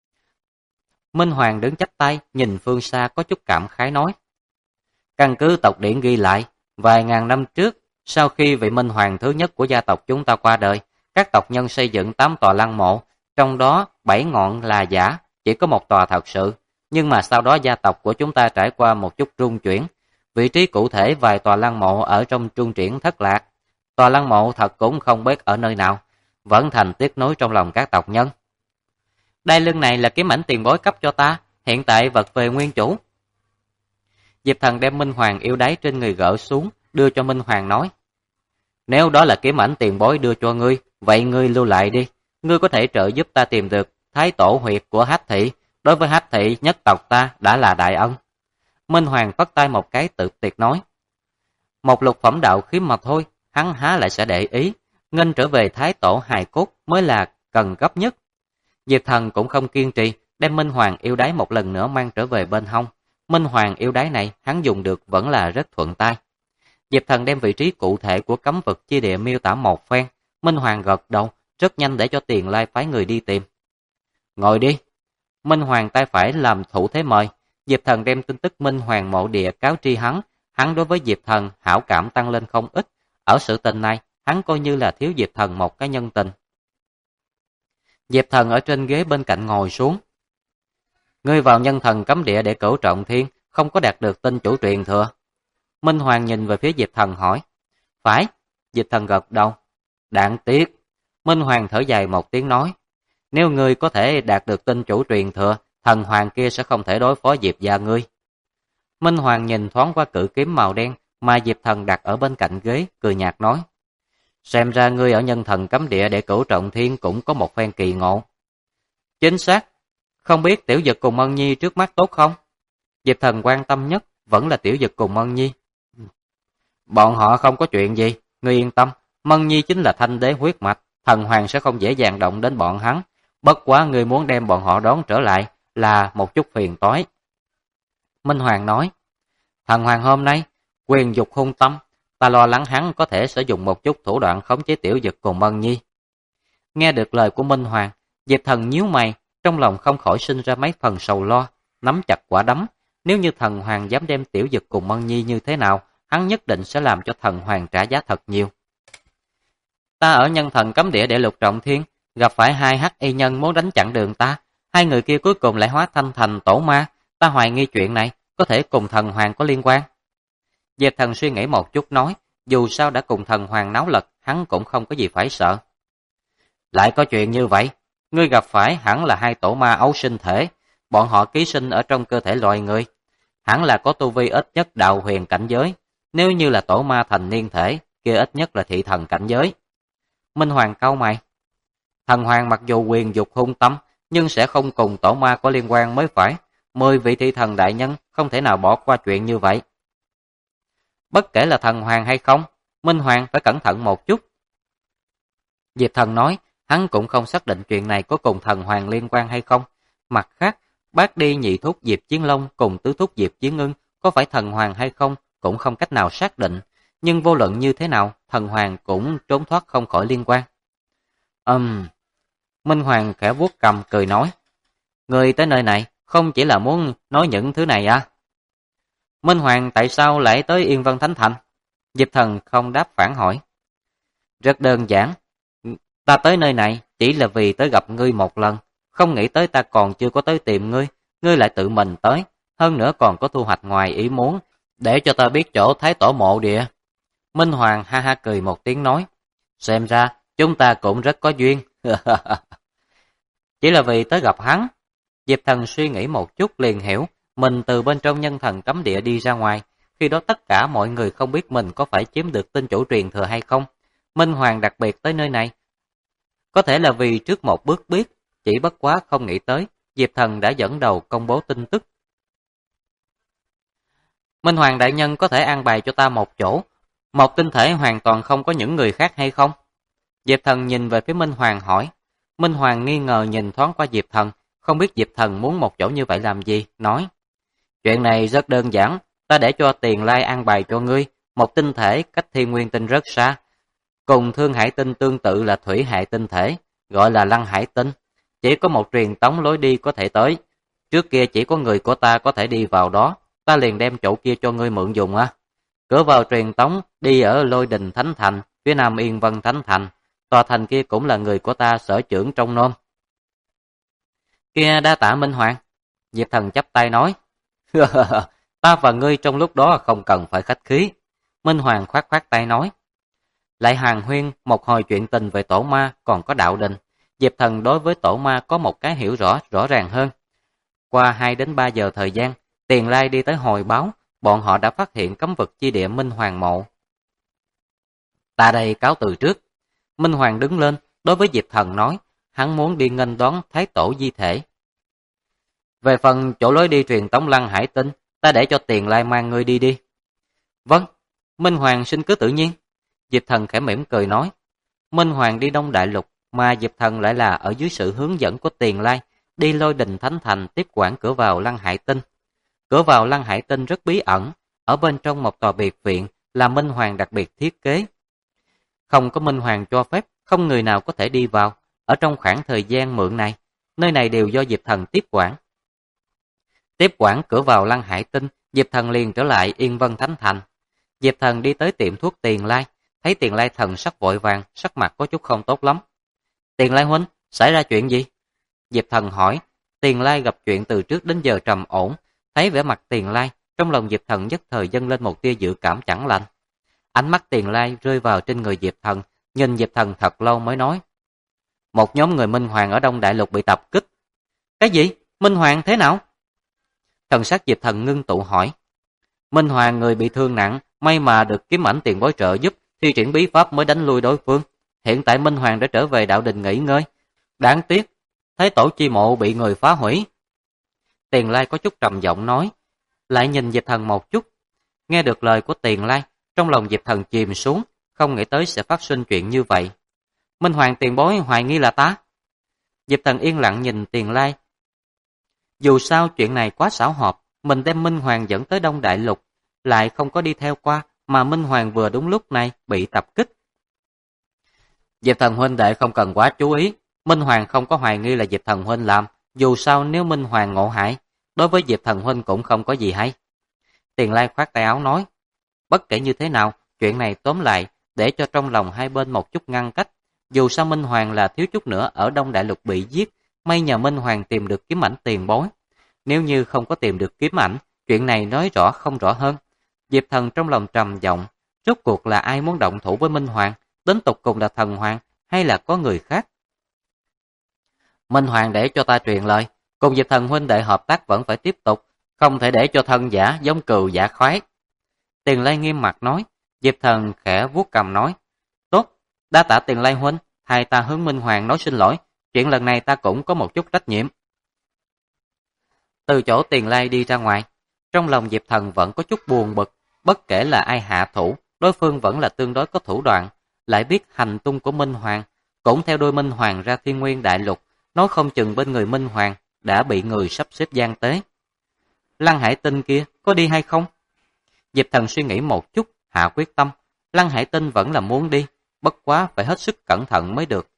Minh Hoàng đứng chắp tay, nhìn phương xa có chút cảm khái nói. Căn cứ tộc điển ghi lại, vài ngàn năm trước, sau khi vị Minh Hoàng thứ nhất của gia tộc chúng ta qua đời, các tộc nhân xây dựng 8 tòa lăng mộ, trong đó 7 ngọn là giả, chỉ có một tòa thật sự. Nhưng mà sau đó gia tộc của chúng ta trải qua một chút rung chuyển, vị trí cụ thể vài tòa lăng mộ ở trong trung triển thất lạc. Tòa lăng mộ thật cũng không biết ở nơi nào, vẫn thành tiếc nối trong lòng các tộc nhân. Đai lưng này là kiếm ảnh tiền bối cấp cho ta, hiện tại vật về nguyên chủ. Diệp Thần đem Minh Hoàng yêu đáy trên người gỡ xuống, đưa cho Minh Hoàng nói. Nếu đó là kiếm ảnh tiền bối đưa cho ngươi, vậy ngươi lưu lại đi. Ngươi có thể trợ giúp ta tìm được thái tổ huyệt của Hách thị. Đối với Hách thị nhất tộc ta đã là đại ân. Minh Hoàng phất tay một cái tự tiệt nói. Một lục phẩm đạo khí mà thôi, hắn há lại sẽ để ý. Nghênh trở về thái tổ hài cốt mới là cần gấp nhất. Diệp Thần cũng không kiên trì, đem Minh Hoàng yêu đáy một lần nữa mang trở về bên hông. Minh Hoàng yêu đáy này hắn dùng được vẫn là rất thuận tay. Diệp Thần đem vị trí cụ thể của cấm vực chi địa miêu tả một phen. Minh Hoàng gật đầu, rất nhanh để cho Tiền Lai phái người đi tìm. Ngồi đi. Minh Hoàng tay phải làm thủ thế mời. Diệp Thần đem tin tức Minh Hoàng mộ địa cáo tri hắn. Hắn đối với Diệp Thần hảo cảm tăng lên không ít. Ở sự tình này, hắn coi như là thiếu Diệp Thần một cái nhân tình. Diệp Thần ở trên ghế bên cạnh ngồi xuống. Ngươi vào nhân thần cấm địa để cửu trọng thiên, không có đạt được tinh chủ truyền thừa. Minh Hoàng nhìn về phía Diệp Thần hỏi. Phải. Diệp Thần gật đầu. Đáng tiếc. Minh Hoàng thở dài một tiếng nói. Nếu ngươi có thể đạt được tinh chủ truyền thừa, thần hoàng kia sẽ không thể đối phó Diệp gia ngươi. Minh Hoàng nhìn thoáng qua cự kiếm màu đen mà Diệp Thần đặt ở bên cạnh ghế, cười nhạt nói. Xem ra ngươi ở nhân thần cấm địa để cửu trọng thiên cũng có một phen kỳ ngộ. Chính xác. Không biết Tiểu Dực cùng Ân Nhi trước mắt tốt không? Diệp Thần quan tâm nhất vẫn là Tiểu Dực cùng Mân Nhi. Bọn họ không có chuyện gì, ngươi yên tâm, Mân Nhi chính là thanh đế huyết mạch, thần hoàng sẽ không dễ dàng động đến bọn hắn, bất quá ngươi muốn đem bọn họ đón trở lại là một chút phiền toái. Minh Hoàng nói, thần hoàng hôm nay, quyền dục hung tâm, ta lo lắng hắn có thể sử dụng một chút thủ đoạn khống chế Tiểu Dực cùng Mân Nhi. Nghe được lời của Minh Hoàng, Diệp Thần nhíu mày, trong lòng không khỏi sinh ra mấy phần sầu lo, nắm chặt quả đấm. Nếu như thần hoàng dám đem Tiểu Dực cùng Mân Nhi như thế nào, hắn nhất định sẽ làm cho thần hoàng trả giá thật nhiều. Ta ở nhân thần cấm địa để Lục Trọng Thiên, gặp phải hai hắc y nhân muốn đánh chặn đường ta, hai người kia cuối cùng lại hóa thanh thành tổ ma, ta hoài nghi chuyện này có thể cùng thần hoàng có liên quan. Diệp Thần suy nghĩ một chút nói, dù sao đã cùng thần hoàng náo lật, hắn cũng không có gì phải sợ. Lại có chuyện như vậy, ngươi gặp phải hẳn là hai tổ ma ấu sinh thể, bọn họ ký sinh ở trong cơ thể loài người, hẳn là có tu vi ít nhất đạo huyền cảnh giới, nếu như là tổ ma thành niên thể, kia ít nhất là thị thần cảnh giới. Minh Hoàng cau mày, thần hoàng mặc dù quyền dục hung tâm, nhưng sẽ không cùng tổ ma có liên quan mới phải, 10 vị thị thần đại nhân không thể nào bỏ qua chuyện như vậy. Bất kể là thần hoàng hay không, Minh Hoàng phải cẩn thận một chút. Diệp Thần nói, hắn cũng không xác định chuyện này có cùng thần hoàng liên quan hay không. Mặt khác, bác đi nhị thúc Diệp Chiến Long cùng tứ thúc Diệp Chiến Ngưng có phải thần hoàng hay không cũng không cách nào xác định. Nhưng vô luận như thế nào, thần hoàng cũng trốn thoát không khỏi liên quan. Minh Hoàng khẽ vuốt cầm cười nói, người tới nơi này không chỉ là muốn nói những thứ này à? Minh Hoàng tại sao lại tới Yên Vân Thánh Thành? Diệp Thần không đáp phản hỏi. Rất đơn giản, ta tới nơi này chỉ là vì tới gặp ngươi một lần, không nghĩ tới ta còn chưa có tới tìm ngươi, ngươi lại tự mình tới, hơn nữa còn có thu hoạch ngoài ý muốn, để cho ta biết chỗ Thái Tổ mộ địa. Minh Hoàng ha ha cười một tiếng nói, xem ra chúng ta cũng rất có duyên. Chỉ là vì tới gặp hắn. Diệp Thần suy nghĩ một chút liền hiểu, mình từ bên trong nhân thần cấm địa đi ra ngoài, khi đó tất cả mọi người không biết mình có phải chiếm được tinh chủ truyền thừa hay không. Minh Hoàng đặc biệt tới nơi này, có thể là vì trước một bước biết, chỉ bất quá không nghĩ tới, Diệp Thần đã dẫn đầu công bố tin tức. Minh Hoàng đại nhân có thể an bài cho ta một chỗ, một tinh thể hoàn toàn không có những người khác hay không? Diệp Thần nhìn về phía Minh Hoàng hỏi. Minh Hoàng nghi ngờ nhìn thoáng qua Diệp Thần, không biết Diệp Thần muốn một chỗ như vậy làm gì, nói. Chuyện này rất đơn giản, ta để cho Tiền Lai an bài cho ngươi, một tinh thể cách Thiên Nguyên tinh rất xa, cùng Thương Hải tinh tương tự là thủy hệ tinh thể, gọi là Lăng Hải tinh. Chỉ có một truyền tống lối đi có thể tới, trước kia chỉ có người của ta có thể đi vào đó, ta liền đem chỗ kia cho ngươi mượn dùng á. Cửa vào truyền tống đi ở Lôi Đình Thánh Thành, phía nam Yên Vân Thánh Thành, tòa thành kia cũng là người của ta sở trưởng trong nôm. Kia đa tạ Minh Hoàng. Diệp Thần chắp tay nói. Ta và ngươi trong lúc đó không cần phải khách khí. Minh Hoàng khoát khoát tay nói. Lại hàn huyên một hồi chuyện tình về tổ ma còn có đạo đình. Diệp Thần đối với tổ ma có một cái hiểu rõ ràng hơn. Qua 2 đến 3 giờ thời gian, Tiền Lai đi tới hồi báo, bọn họ đã phát hiện cấm vực chi địa Minh Hoàng mộ. Ta đây cáo từ trước. Minh Hoàng đứng lên, đối với Diệp Thần nói, hắn muốn đi nghênh đón Thái Tổ di thể. Về phần chỗ lối đi truyền tống Lăng Hải tinh, ta để cho Tiền Lai mang ngươi đi đi. Vâng, Minh Hoàng xin cứ tự nhiên. Diệp Thần khẽ mỉm cười nói. Minh Hoàng đi Đông Đại Lục, mà Diệp Thần lại là ở dưới sự hướng dẫn của Tiền Lai, đi Lôi Đình Thánh Thành tiếp quản cửa vào Lăng Hải tinh. Cửa vào Lăng Hải tinh rất bí ẩn, ở bên trong một tòa biệt viện là Minh Hoàng đặc biệt thiết kế. Không có Minh Hoàng cho phép, không người nào có thể đi vào. Ở trong khoảng thời gian mượn này, nơi này đều do Diệp Thần tiếp quản. Tiếp quản cửa vào Lăng Hải tinh, Diệp Thần liền trở lại Yên Vân Thánh Thành. Diệp Thần đi tới tiệm thuốc Tiền Lai, thấy Tiền Lai thần sắc vội vàng, sắc mặt có chút không tốt lắm. Tiền Lai huynh, xảy ra chuyện gì? Diệp Thần hỏi. Tiền Lai gặp chuyện từ trước đến giờ trầm ổn, thấy vẻ mặt Tiền Lai, trong lòng Diệp Thần nhất thời dâng lên một tia dự cảm chẳng lành. Ánh mắt Tiền Lai rơi vào trên người Diệp Thần, nhìn Diệp Thần thật lâu mới nói. Một nhóm người Minh Hoàng ở Đông Đại Lục bị tập kích. Cái gì? Minh Hoàng thế nào? Thần sắc Diệp Thần ngưng tụ hỏi. Minh Hoàng người bị thương nặng, may mà được kiếm ảnh tiền bối trợ giúp, thi triển bí pháp mới đánh lui đối phương. Hiện tại Minh Hoàng đã trở về đạo đình nghỉ ngơi. Đáng tiếc, Thái Tổ chi mộ bị người phá hủy. Tiền Lai có chút trầm giọng nói. lại nhìn Diệp Thần một chút. Nghe được lời của Tiền Lai, trong lòng Diệp Thần chìm xuống, không nghĩ tới sẽ phát sinh chuyện như vậy. Minh Hoàng tiền bối hoài nghi là ta. Diệp Thần yên lặng nhìn Tiền Lai. Dù sao chuyện này quá xảo hợp, mình đem Minh Hoàng dẫn tới Đông Đại Lục, lại không có đi theo qua, mà Minh Hoàng vừa đúng lúc này bị tập kích. Diệp Thần huynh đệ không cần quá chú ý, Minh Hoàng không có hoài nghi là Diệp Thần huynh làm, dù sao nếu Minh Hoàng ngộ hại, đối với Diệp Thần huynh cũng không có gì hay. Tiền Lai khoát tay áo nói, bất kể như thế nào, chuyện này tóm lại, để cho trong lòng hai bên một chút ngăn cách. Dù sao Minh Hoàng là thiếu chút nữa ở Đông Đại Lục bị giết, may nhờ Minh Hoàng tìm được kiếm ảnh tiền bối. Nếu như không có tìm được kiếm ảnh, chuyện này nói rõ không rõ hơn. Diệp Thần trong lòng trầm giọng, rốt cuộc là ai muốn động thủ với Minh Hoàng, đến tục cùng là Thần Hoàng, hay là có người khác? Minh Hoàng để cho ta truyền lời, cùng Diệp Thần huynh đệ hợp tác vẫn phải tiếp tục, không thể để cho thân giả giống cừu giả khoái. Tiền Lai nghiêm mặt nói, Diệp Thần khẽ vuốt cầm nói, tốt, đa tạ Tiền Lai huynh, thay ta hướng Minh Hoàng nói xin lỗi, chuyện lần này ta cũng có một chút trách nhiệm. Từ chỗ Tiền Lai đi ra ngoài, trong lòng Diệp Thần vẫn có chút buồn bực, bất kể là ai hạ thủ, đối phương vẫn là tương đối có thủ đoạn, lại biết hành tung của Minh Hoàng, cũng theo đuôi Minh Hoàng ra Thiên Nguyên Đại Lục, nói không chừng bên người Minh Hoàng đã bị người sắp xếp gian tế. Lăng Hải Tinh kia có đi hay không? Diệp Thần suy nghĩ một chút, hạ quyết tâm, Lăng Hải Tinh vẫn là muốn đi, bất quá phải hết sức cẩn thận mới được.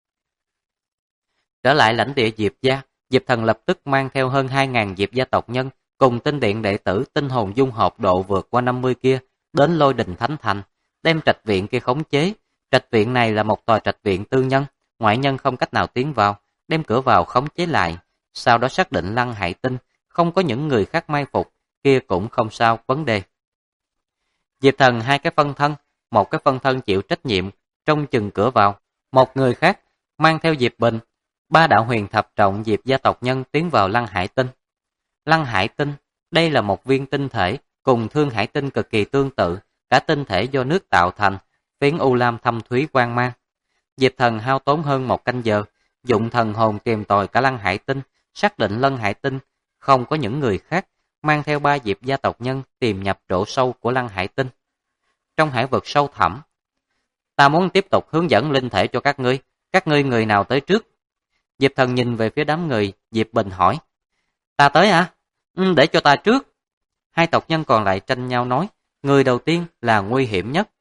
Trở lại lãnh địa Diệp gia, Diệp Thần lập tức mang theo hơn 2.000 Diệp gia tộc nhân, cùng tinh điện đệ tử tinh hồn dung hợp độ vượt qua 50 kia, đến Lôi Đình Thánh Thành, đem trạch viện kia khống chế. Trạch viện này là một tòa trạch viện tư nhân, ngoại nhân không cách nào tiến vào, đem cửa vào khống chế lại, sau đó xác định Lăng Hải Tinh, không có những người khác mai phục, kia cũng không sao vấn đề. Diệp Thần hai cái phân thân, một cái phân thân chịu trách nhiệm trong chừng cửa vào, một người khác mang theo Diệp Bình, ba đạo huyền thập trọng Diệp gia tộc nhân tiến vào Lăng Hải Tinh. Lăng Hải Tinh, đây là một viên tinh thể cùng Thương Hải Tinh cực kỳ tương tự, cả tinh thể do nước tạo thành, phiến u lam thâm thúy quang mang. Diệp Thần hao tốn hơn 1 canh giờ, dụng thần hồn tìm tòi cả Lăng Hải Tinh, xác định Lăng Hải Tinh không có những người khác, mang theo 3 Diệp gia tộc nhân tìm nhập chỗ sâu của Lăng Hải Tinh. Trong hải vực sâu thẳm, ta muốn tiếp tục hướng dẫn linh thể cho các ngươi người nào tới trước? Diệp Thần nhìn về phía đám người, Diệp Bình hỏi, ta tới à? Để cho ta trước. Hai tộc nhân còn lại tranh nhau nói, người đầu tiên là nguy hiểm nhất.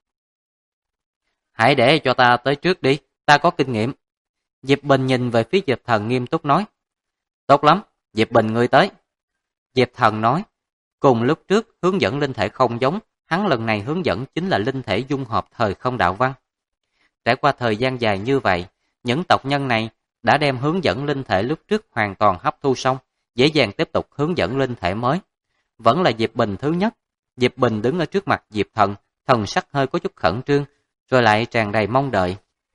Hãy để cho ta tới trước đi, ta có kinh nghiệm. Diệp Bình nhìn về phía Diệp Thần nghiêm túc nói, tốt lắm, Diệp Bình ngươi tới. Diệp Thần nói, cùng lúc trước hướng dẫn linh thể không giống, hắn lần này hướng dẫn chính là linh thể dung hợp thời không đạo văn. Trải qua thời gian dài như vậy, những tộc nhân này đã đem hướng dẫn linh thể lúc trước hoàn toàn hấp thu xong, dễ dàng tiếp tục hướng dẫn linh thể mới. Vẫn là Diệp Bình thứ nhất. Diệp Bình đứng ở trước mặt Diệp Thần, thần sắc hơi có chút khẩn trương, rồi lại tràn đầy mong đợi.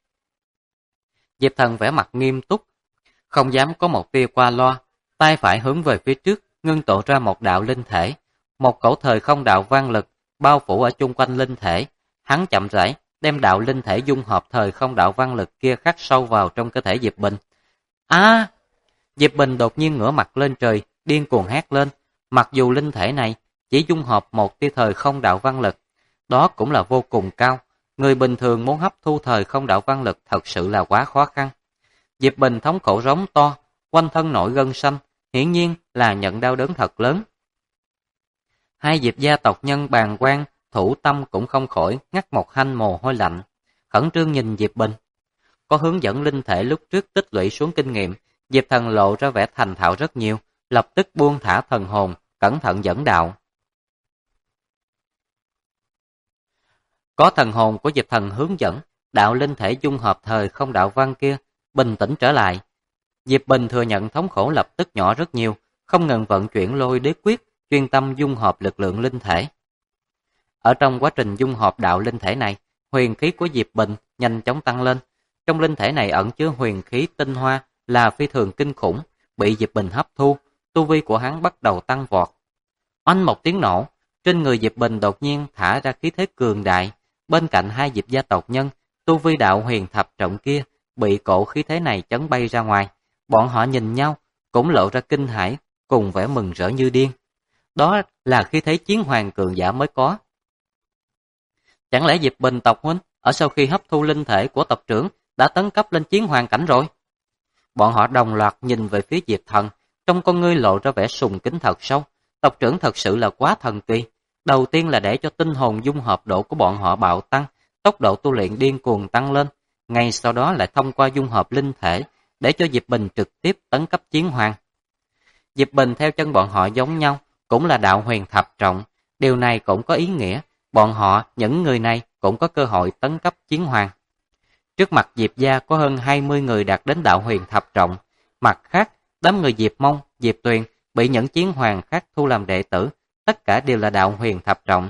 Diệp Thần vẻ mặt nghiêm túc, không dám có một tia qua loa, tay phải hướng về phía trước, ngưng tụ ra một đạo linh thể, một cổ thời không đạo văn lực bao phủ ở chung quanh linh thể. Hắn chậm rãi đem đạo linh thể dung hợp thời không đạo văn lực kia khắc sâu vào trong cơ thể Diệp Bình. À! Diệp Bình đột nhiên ngửa mặt lên trời, điên cuồng hét lên. Mặc dù linh thể này chỉ dung hợp một tia thời không đạo văn lực, đó cũng là vô cùng cao. Người bình thường muốn hấp thu thời không đạo văn lực thật sự là quá khó khăn. Diệp Bình thống khổ rống to, quanh thân nổi gân xanh, hiển nhiên là nhận đau đớn thật lớn. Hai Diệp gia tộc nhân bàng quan, thủ tâm cũng không khỏi ngắt một hanh mồ hôi lạnh, khẩn trương nhìn Diệp Bình. Có hướng dẫn linh thể lúc trước tích lũy xuống kinh nghiệm, Diệp Thần lộ ra vẻ thành thạo rất nhiều, lập tức buông thả thần hồn, cẩn thận dẫn đạo. Có thần hồn của Diệp Thần hướng dẫn, đạo linh thể dung hợp thời không đạo văn kia bình tĩnh trở lại. Diệp Bình thừa nhận thống khổ lập tức nhỏ rất nhiều, không ngừng vận chuyển lôi đế quyết, chuyên tâm dung hợp lực lượng linh thể. Ở trong quá trình dung hợp đạo linh thể này, huyền khí của Diệp Bình nhanh chóng tăng lên. Trong linh thể này ẩn chứa huyền khí tinh hoa là phi thường kinh khủng, bị Diệp Bình hấp thu, tu vi của hắn bắt đầu tăng vọt. Oanh một tiếng nổ, trên người Diệp Bình đột nhiên thả ra khí thế cường đại, bên cạnh hai Diệp gia tộc nhân, tu vi đạo huyền thập trọng kia bị cổ khí thế này chấn bay ra ngoài. Bọn họ nhìn nhau, cũng lộ ra kinh hãi, cùng vẻ mừng rỡ như điên. đó là khi thấy chiến hoàng cường giả mới có. Chẳng lẽ Diệp Bình tộc huynh ở sau khi hấp thu linh thể của tộc trưởng đã tấn cấp lên chiến hoàng cảnh rồi? Bọn họ đồng loạt nhìn về phía Diệp Thần, trong con ngươi lộ ra vẻ sùng kính thật sâu. Tộc trưởng thật sự là quá thần kỳ. Đầu tiên là để cho tinh hồn dung hợp độ của bọn họ bạo tăng, tốc độ tu luyện điên cuồng tăng lên. Ngay sau đó lại thông qua dung hợp linh thể, để cho Diệp Bình trực tiếp tấn cấp chiến hoàng. Diệp Bình theo chân bọn họ giống nhau, cũng là đạo huyền thập trọng. Điều này cũng có ý nghĩa, bọn họ, những người này cũng có cơ hội tấn cấp chiến hoàng. Trước mặt Diệp gia có hơn 20 người đạt đến đạo huyền thập trọng. Mặt khác, đám người Diệp Mông, Diệp Tuyền bị những chiến hoàng khác thu làm đệ tử, tất cả đều là đạo huyền thập trọng.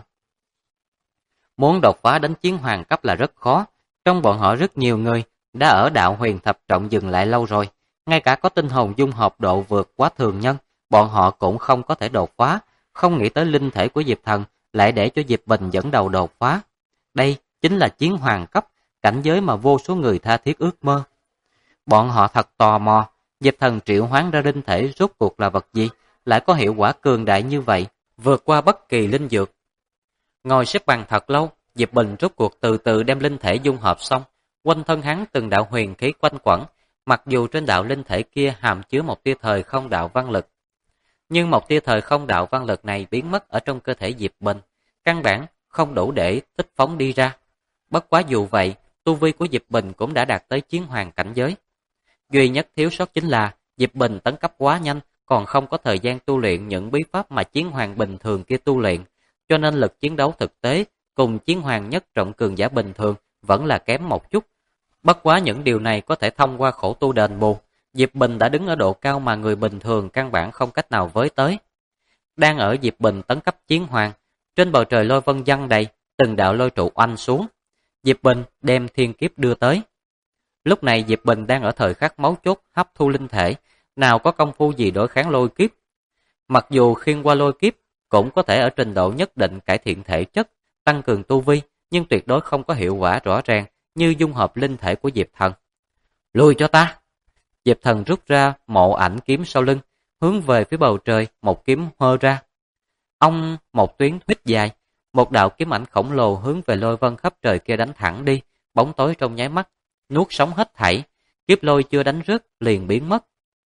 Muốn đột phá đến chiến hoàng cấp là rất khó, trong bọn họ rất nhiều người đã ở đạo huyền thập trọng dừng lại lâu rồi, ngay cả có tinh hồn dung hợp độ vượt quá thường nhân, bọn họ cũng không có thể đột phá, không nghĩ tới linh thể của Diệp Thần lại để cho Diệp Bình dẫn đầu đột phá. Đây chính là chiến hoàng cấp, cảnh giới mà vô số người tha thiết ước mơ. Bọn họ thật tò mò, Diệp Thần triệu hoán ra linh thể rốt cuộc là vật gì, lại có hiệu quả cường đại như vậy, vượt qua bất kỳ linh dược. Ngồi xếp bằng thật lâu, Diệp Bình rốt cuộc từ từ đem linh thể dung hợp xong, quanh thân hắn từng đạo huyền khí quanh quẩn, mặc dù trên đạo linh thể kia hàm chứa một tia thời không đạo văn lực. Nhưng một tia thời không đạo văn lực này biến mất ở trong cơ thể Diệp Bình, căn bản không đủ để tích phóng đi ra. Bất quá dù vậy, tu vi của Diệp Bình cũng đã đạt tới chiến hoàng cảnh giới. Duy nhất thiếu sót chính là Diệp Bình tấn cấp quá nhanh, còn không có thời gian tu luyện những bí pháp mà chiến hoàng bình thường kia tu luyện, cho nên lực chiến đấu thực tế cùng chiến hoàng nhất trọng cường giả bình thường vẫn là kém một chút. Bất quá những điều này có thể thông qua khổ tu đền bù, Diệp Bình đã đứng ở độ cao mà người bình thường căn bản không cách nào với tới. Đang ở Diệp Bình tấn cấp chiến hoàng, trên bầu trời lôi vân giăng đầy, từng đạo lôi trụ oanh xuống. Diệp Bình đem thiên kiếp đưa tới. Lúc này Diệp Bình đang ở thời khắc máu chốt hấp thu linh thể, nào có công phu gì đối kháng lôi kiếp. Mặc dù khiên qua lôi kiếp cũng có thể ở trình độ nhất định cải thiện thể chất, tăng cường tu vi, nhưng tuyệt đối không có hiệu quả rõ ràng như dung hợp linh thể của Diệp Thần. Lùi cho ta! Diệp Thần rút ra mộ ảnh kiếm sau lưng, hướng về phía bầu trời, một kiếm hơ ra. Ông một tuyến huyết dài, một đạo kiếm ảnh khổng lồ hướng về lôi vân khắp trời kia đánh thẳng đi, bóng tối trong nháy mắt, nuốt sống hết thảy, kiếp lôi chưa đánh rớt liền biến mất.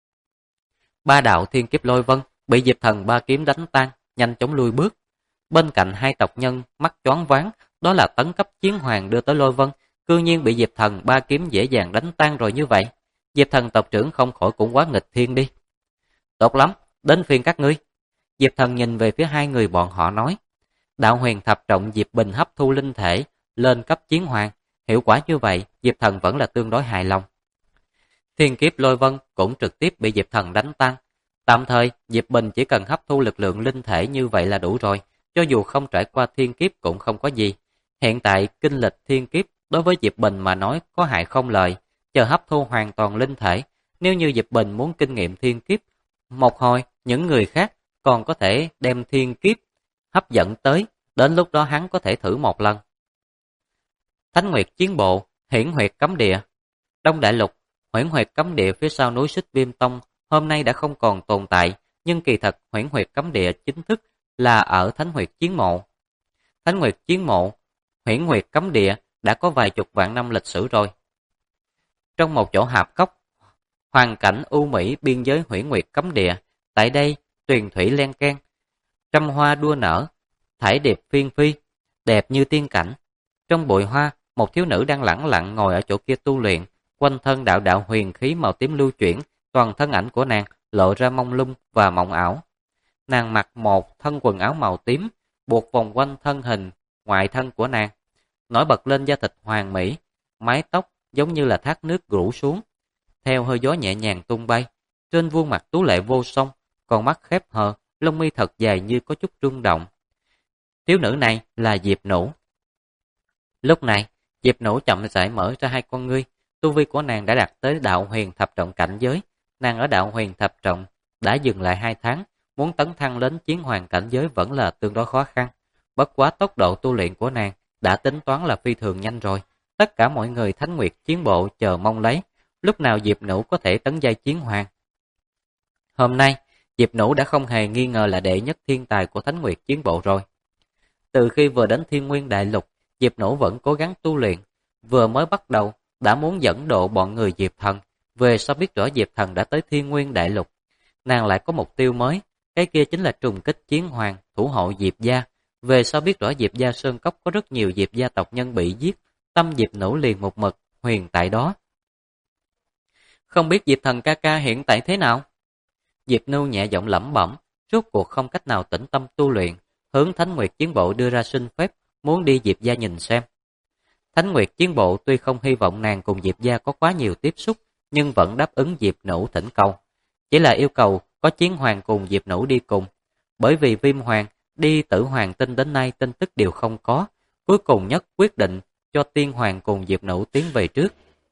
Ba đạo thiên kiếp lôi vân bị Diệp Thần ba kiếm đánh tan, nhanh chóng lui bước. Bên cạnh hai tộc nhân mắt choáng váng, đó là tấn cấp chiến hoàng đưa tới lôi vân, cư nhiên bị Diệp Thần ba kiếm dễ dàng đánh tan rồi như vậy. Diệp Thần tộc trưởng không khỏi cũng quá nghịch thiên đi. Tốt lắm, đến phiên các ngươi. Diệp Thần nhìn về phía hai người bọn họ nói. Đạo huyền thập trọng Diệp Bình hấp thu linh thể, lên cấp chiến hoàng. Hiệu quả như vậy, Diệp Thần vẫn là tương đối hài lòng. Thiên kiếp lôi vân cũng trực tiếp bị Diệp Thần đánh tan. Tạm thời, Diệp Bình chỉ cần hấp thu lực lượng linh thể như vậy là đủ rồi, cho dù không trải qua thiên kiếp cũng không có gì. Hiện tại, kinh lịch thiên kiếp đối với Diệp Bình mà nói có hại không lợi, chờ hấp thu hoàn toàn linh thể. Nếu như Diệp Bình muốn kinh nghiệm thiên kiếp, một hồi những người khác còn có thể đem thiên kiếp hấp dẫn tới, đến lúc đó hắn có thể thử một lần. Thánh Nguyệt chiến bộ, Hiển Huyệt cấm địa. Đông Đại Lục, Huyễn Huyệt cấm địa phía sau núi Xích Viêm Tông hôm nay đã không còn tồn tại, nhưng kỳ thật Huyễn Huyệt cấm địa chính thức là ở Thánh Huyệt chiến mộ. Thánh Huyệt chiến mộ, Huyễn Huyệt cấm địa đã có vài chục vạn năm lịch sử rồi. Trong một chỗ hạp cốc, hoàn cảnh u mỹ biên giới Huyễn Huyệt cấm địa, tại đây tuyền thủy len keng, trăm hoa đua nở, thải điệp phiên phi, đẹp như tiên cảnh. Trong bụi hoa, một thiếu nữ đang lẳng lặng ngồi ở chỗ kia tu luyện, quanh thân đạo đạo huyền khí màu tím lưu chuyển, toàn thân ảnh của nàng lộ ra mông lung và mộng ảo. Nàng mặc một thân quần áo màu tím, buộc vòng quanh thân hình ngoại thân của nàng, nổi bật lên da thịt hoàn mỹ, mái tóc giống như là thác nước rủ xuống, theo hơi gió nhẹ nhàng tung bay. Trên vuông mặt tú lệ vô song, con mắt khép hờ, lông mi thật dài như có chút rung động. Thiếu nữ này là Diệp Nũ. Lúc này, Diệp Nũ chậm rãi mở ra hai con ngươi, tu vi của nàng đã đạt tới đạo huyền thập trọng cảnh giới. Nàng ở đạo huyền thập trọng đã dừng lại 2 tháng, muốn tấn thăng đến chiến hoàng cảnh giới vẫn là tương đối khó khăn. Bất quá tốc độ tu luyện của nàng đã tính toán là phi thường nhanh rồi. Tất cả mọi người Thánh Nguyệt chiến bộ chờ mong lấy lúc nào Diệp Nũ có thể tấn giai chiến hoàng. Hôm nay, Diệp Nũ đã không hề nghi ngờ là đệ nhất thiên tài của Thánh Nguyệt Chiến Bộ rồi. Từ khi vừa đến Thiên Nguyên Đại Lục, Diệp Nũ vẫn cố gắng tu luyện. Vừa mới bắt đầu, đã muốn dẫn độ bọn người Diệp Thần. Về sau biết rõ Diệp Thần đã tới Thiên Nguyên Đại Lục, nàng lại có mục tiêu mới, cái kia chính là trùng kích chiến hoàng, thủ hộ Diệp gia. Về sau biết rõ Diệp gia Sơn Cốc có rất nhiều Diệp gia tộc nhân bị giết, tâm Diệp Nũ liền một mực huyền tại đó. Không biết Diệp Thần ca ca hiện tại thế nào? Diệp Nưu nhẹ giọng lẩm bẩm, rốt cuộc không cách nào tĩnh tâm tu luyện, hướng Thánh Nguyệt Chiến Bộ đưa ra xin phép, muốn đi Diệp gia nhìn xem. Thánh Nguyệt Chiến Bộ tuy không hy vọng nàng cùng Diệp gia có quá nhiều tiếp xúc, nhưng vẫn đáp ứng Diệp Nũ thỉnh cầu. Chỉ là yêu cầu có Chiến Hoàng cùng Diệp Nũ đi cùng, bởi vì Viêm Hoàng đi Tử Hoàng Tinh đến nay tin tức đều không có, cuối cùng nhất quyết định cho Tiên Hoàng cùng Diệp Nũ tiến về trước.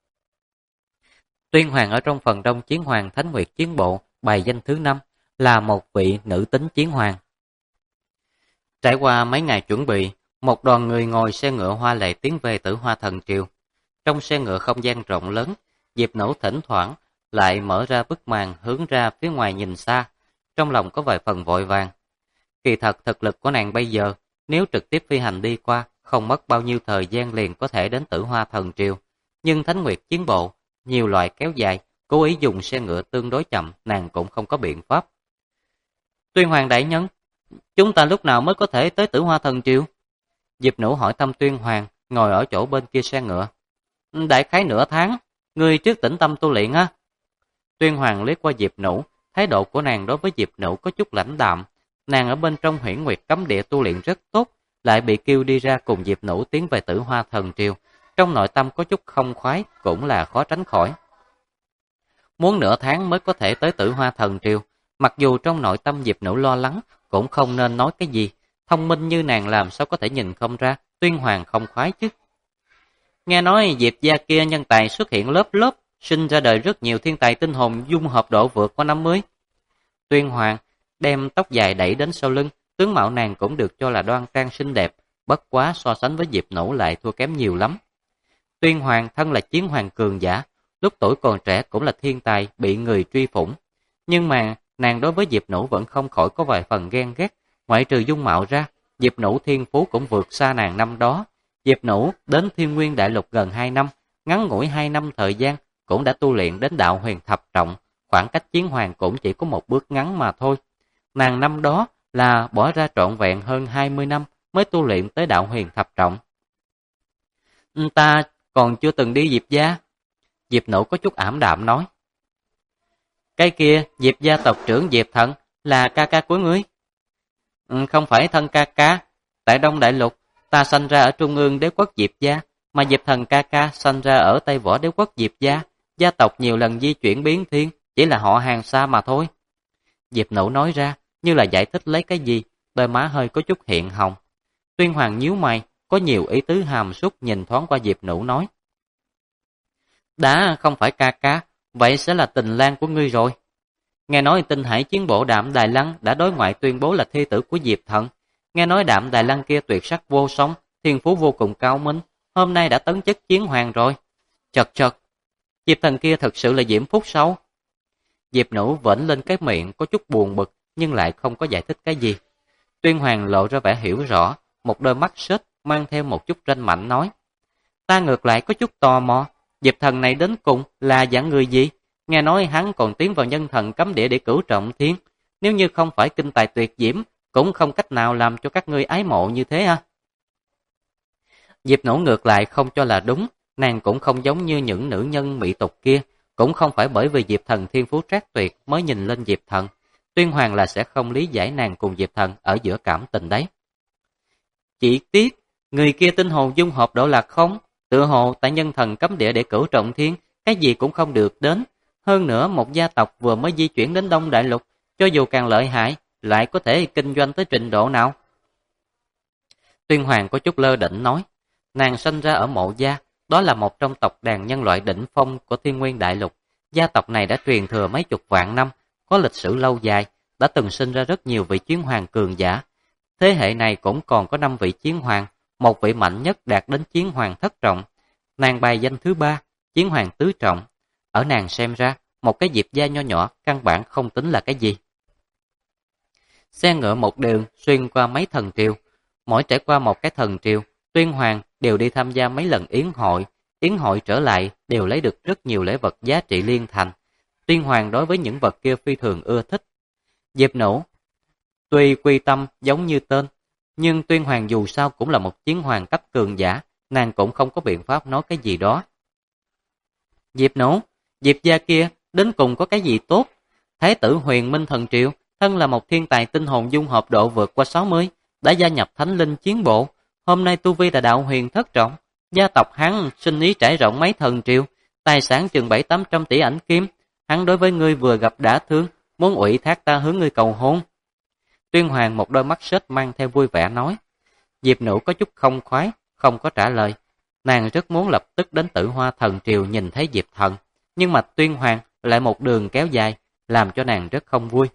Tuyên Hoàng ở trong phần đông Chiến Hoàng Thánh Nguyệt Chiến Bộ bài danh thứ 5, là một vị nữ tính chiến hoàng. Trải qua mấy ngày chuẩn bị, một đoàn người ngồi xe ngựa hoa lệ tiến về Tử Hoa Thần Triều. Trong xe ngựa không gian rộng lớn, Diệp Nũ thỉnh thoảng lại mở ra bức màn hướng ra phía ngoài nhìn xa, trong lòng có vài phần vội vàng. Kỳ thật thực lực của nàng bây giờ, nếu trực tiếp phi hành đi qua, không mất bao nhiêu thời gian liền có thể đến Tử Hoa Thần Triều. Nhưng Thánh Nguyệt Chiến Bộ, nhiều loại kéo dài, cố ý dùng xe ngựa tương đối chậm, nàng cũng không có biện pháp. Tuyên Hoàng đại nhân, chúng ta lúc nào mới có thể tới Tử Hoa Thần Triều? Diệp Nũ hỏi thăm Tuyên Hoàng, ngồi ở chỗ bên kia xe ngựa. Đại khái nửa tháng, ngươi trước tĩnh tâm tu luyện á. Tuyên Hoàng liếc qua Diệp Nũ, thái độ của nàng đối với Diệp Nũ có chút lãnh đạm. Nàng ở bên trong Huyễn Nguyệt cấm địa tu luyện rất tốt, lại bị kêu đi ra cùng Diệp Nũ tiến về Tử Hoa Thần Triều. Trong nội tâm có chút không khoái, cũng là khó tránh khỏi. Muốn nửa tháng mới có thể tới Tử Hoa Thần Triều, mặc dù trong nội tâm Diệp Nũ lo lắng, cũng không nên nói cái gì. Thông minh như nàng làm sao có thể nhìn không ra, Tuyên Hoàng không khoái chứ. Nghe nói Diệp gia kia nhân tài xuất hiện lớp lớp, sinh ra đời rất nhiều thiên tài tinh hồn dung hợp độ vượt qua 50. Tuyên Hoàng đem tóc dài đẩy đến sau lưng, tướng mạo nàng cũng được cho là đoan trang xinh đẹp, bất quá so sánh với Diệp Nũ lại thua kém nhiều lắm. Tuyên Hoàng thân là chiến hoàng cường giả, lúc tuổi còn trẻ cũng là thiên tài bị người truy phủng. Nhưng mà nàng đối với Diệp Nũ vẫn không khỏi có vài phần ghen ghét, ngoại trừ dung mạo ra, Diệp Nũ thiên phú cũng vượt xa nàng năm đó. Diệp Nũ đến Thiên Nguyên Đại Lục gần 2 năm, ngắn ngủi 2 năm thời gian cũng đã tu luyện đến đạo huyền thập trọng, khoảng cách chiến hoàng cũng chỉ có một bước ngắn mà thôi. Nàng năm đó là bỏ ra trọn vẹn hơn 20 năm mới tu luyện tới đạo huyền thập trọng. Ta còn chưa từng đi Diệp gia. Diệp Nũ có chút ảm đạm nói. Cái kia, Diệp gia tộc trưởng Diệp Thần là ca ca của ngươi. Không phải thân ca ca, tại Đông Đại Lục, ta sanh ra ở Trung ương đế quốc Diệp gia, mà Diệp Thần ca ca sanh ra ở Tây Võ đế quốc Diệp gia, gia tộc nhiều lần di chuyển biến thiên, chỉ là họ hàng xa mà thôi. Diệp Nũ nói ra, như là giải thích lấy cái gì, đôi má hơi có chút hiện hồng. Tuyên Hoàng nhíu mày, có nhiều ý tứ hàm súc nhìn thoáng qua Diệp Nũ nói. Đã không phải ca ca, vậy sẽ là tình lang của ngươi rồi. Nghe nói Tinh Hải Chiến Bộ Đạm Đài Lăng đã đối ngoại tuyên bố là thê tử của Diệp Thần. Nghe nói Đạm Đài Lăng kia tuyệt sắc vô song, thiên phú vô cùng cao minh, hôm nay đã tấn chức chiến hoàng rồi. Chật chật, Diệp Thần kia thật sự là diễm phúc sao? Diệp Nũ vẫn lên cái miệng có chút buồn bực, nhưng lại không có giải thích cái gì. Tuyên Hoàng lộ ra vẻ hiểu rõ, một đôi mắt sết mang theo một chút ranh mảnh nói. Ta ngược lại có chút tò mò, Diệp Thần này đến cùng là dạng người gì? Nghe nói hắn còn tiến vào nhân thần cấm địa để cửu trọng thiên. Nếu như không phải kinh tài tuyệt diễm, cũng không cách nào làm cho các ngươi ái mộ như thế ha. Diệp Nũ ngược lại không cho là đúng, nàng cũng không giống như những nữ nhân mỹ tục kia, cũng không phải bởi vì Diệp Thần thiên phú trác tuyệt mới nhìn lên Diệp Thần. Tuyên Hoàng là sẽ không lý giải nàng cùng Diệp Thần ở giữa cảm tình đấy. Chỉ tiếc, người kia tinh hồn dung hợp độ lạc không, tựa hồ tại nhân thần cấm địa để cửu trọng thiên, cái gì cũng không được đến. Hơn nữa một gia tộc vừa mới di chuyển đến Đông Đại Lục, cho dù càng lợi hại, lại có thể kinh doanh tới trình độ nào? Tuyên Hoàng có chút lơ đễnh nói, nàng sinh ra ở Mộ gia, đó là một trong tộc đàn nhân loại đỉnh phong của Thiên Nguyên Đại Lục. Gia tộc này đã truyền thừa mấy chục vạn năm, có lịch sử lâu dài, đã từng sinh ra rất nhiều vị chiến hoàng cường giả. Thế hệ này cũng còn có 5 vị chiến hoàng, một vị mạnh nhất đạt đến chiến hoàng thất trọng. Nàng bài danh thứ 3, chiến hoàng tứ trọng. Ở nàng xem ra, một cái Diệp gia nho nhỏ căn bản không tính là cái gì. Xe ngựa một đường xuyên qua mấy thần triều. Mỗi trải qua một cái thần triều, Tuyên Hoàng đều đi tham gia mấy lần yến hội trở lại đều lấy được rất nhiều lễ vật giá trị liên thành. Tuyên Hoàng đối với những vật kia phi thường ưa thích. Diệp Nũ tuy quy tâm giống như tên, nhưng Tuyên Hoàng dù sao cũng là một chiến hoàng cấp cường giả, nàng cũng không có biện pháp nói cái gì đó. Diệp Nũ, Diệp gia kia đến cùng có cái gì tốt? Thái tử Huyền Minh thần triều, thân là một thiên tài tinh hồn dung hợp độ vượt qua 60, đã gia nhập Thánh Linh chiến bộ. Hôm nay tu vi là đạo huyền thất trọng, gia tộc hắn sinh ý trải rộng mấy thần triều, tài sản chừng 700-800 tỷ ảnh kim. Hắn đối với ngươi vừa gặp đã thương, muốn ủy thác ta hướng ngươi cầu hôn. Tuyên Hoàng một đôi mắt sét mang theo vui vẻ nói. Diệp Nũ có chút không khoái, không có trả lời. Nàng rất muốn lập tức đến Tử Hoa thần triều nhìn thấy Diệp Thần, nhưng mà Tuyên Hoàng lại một đường kéo dài, làm cho nàng rất không vui.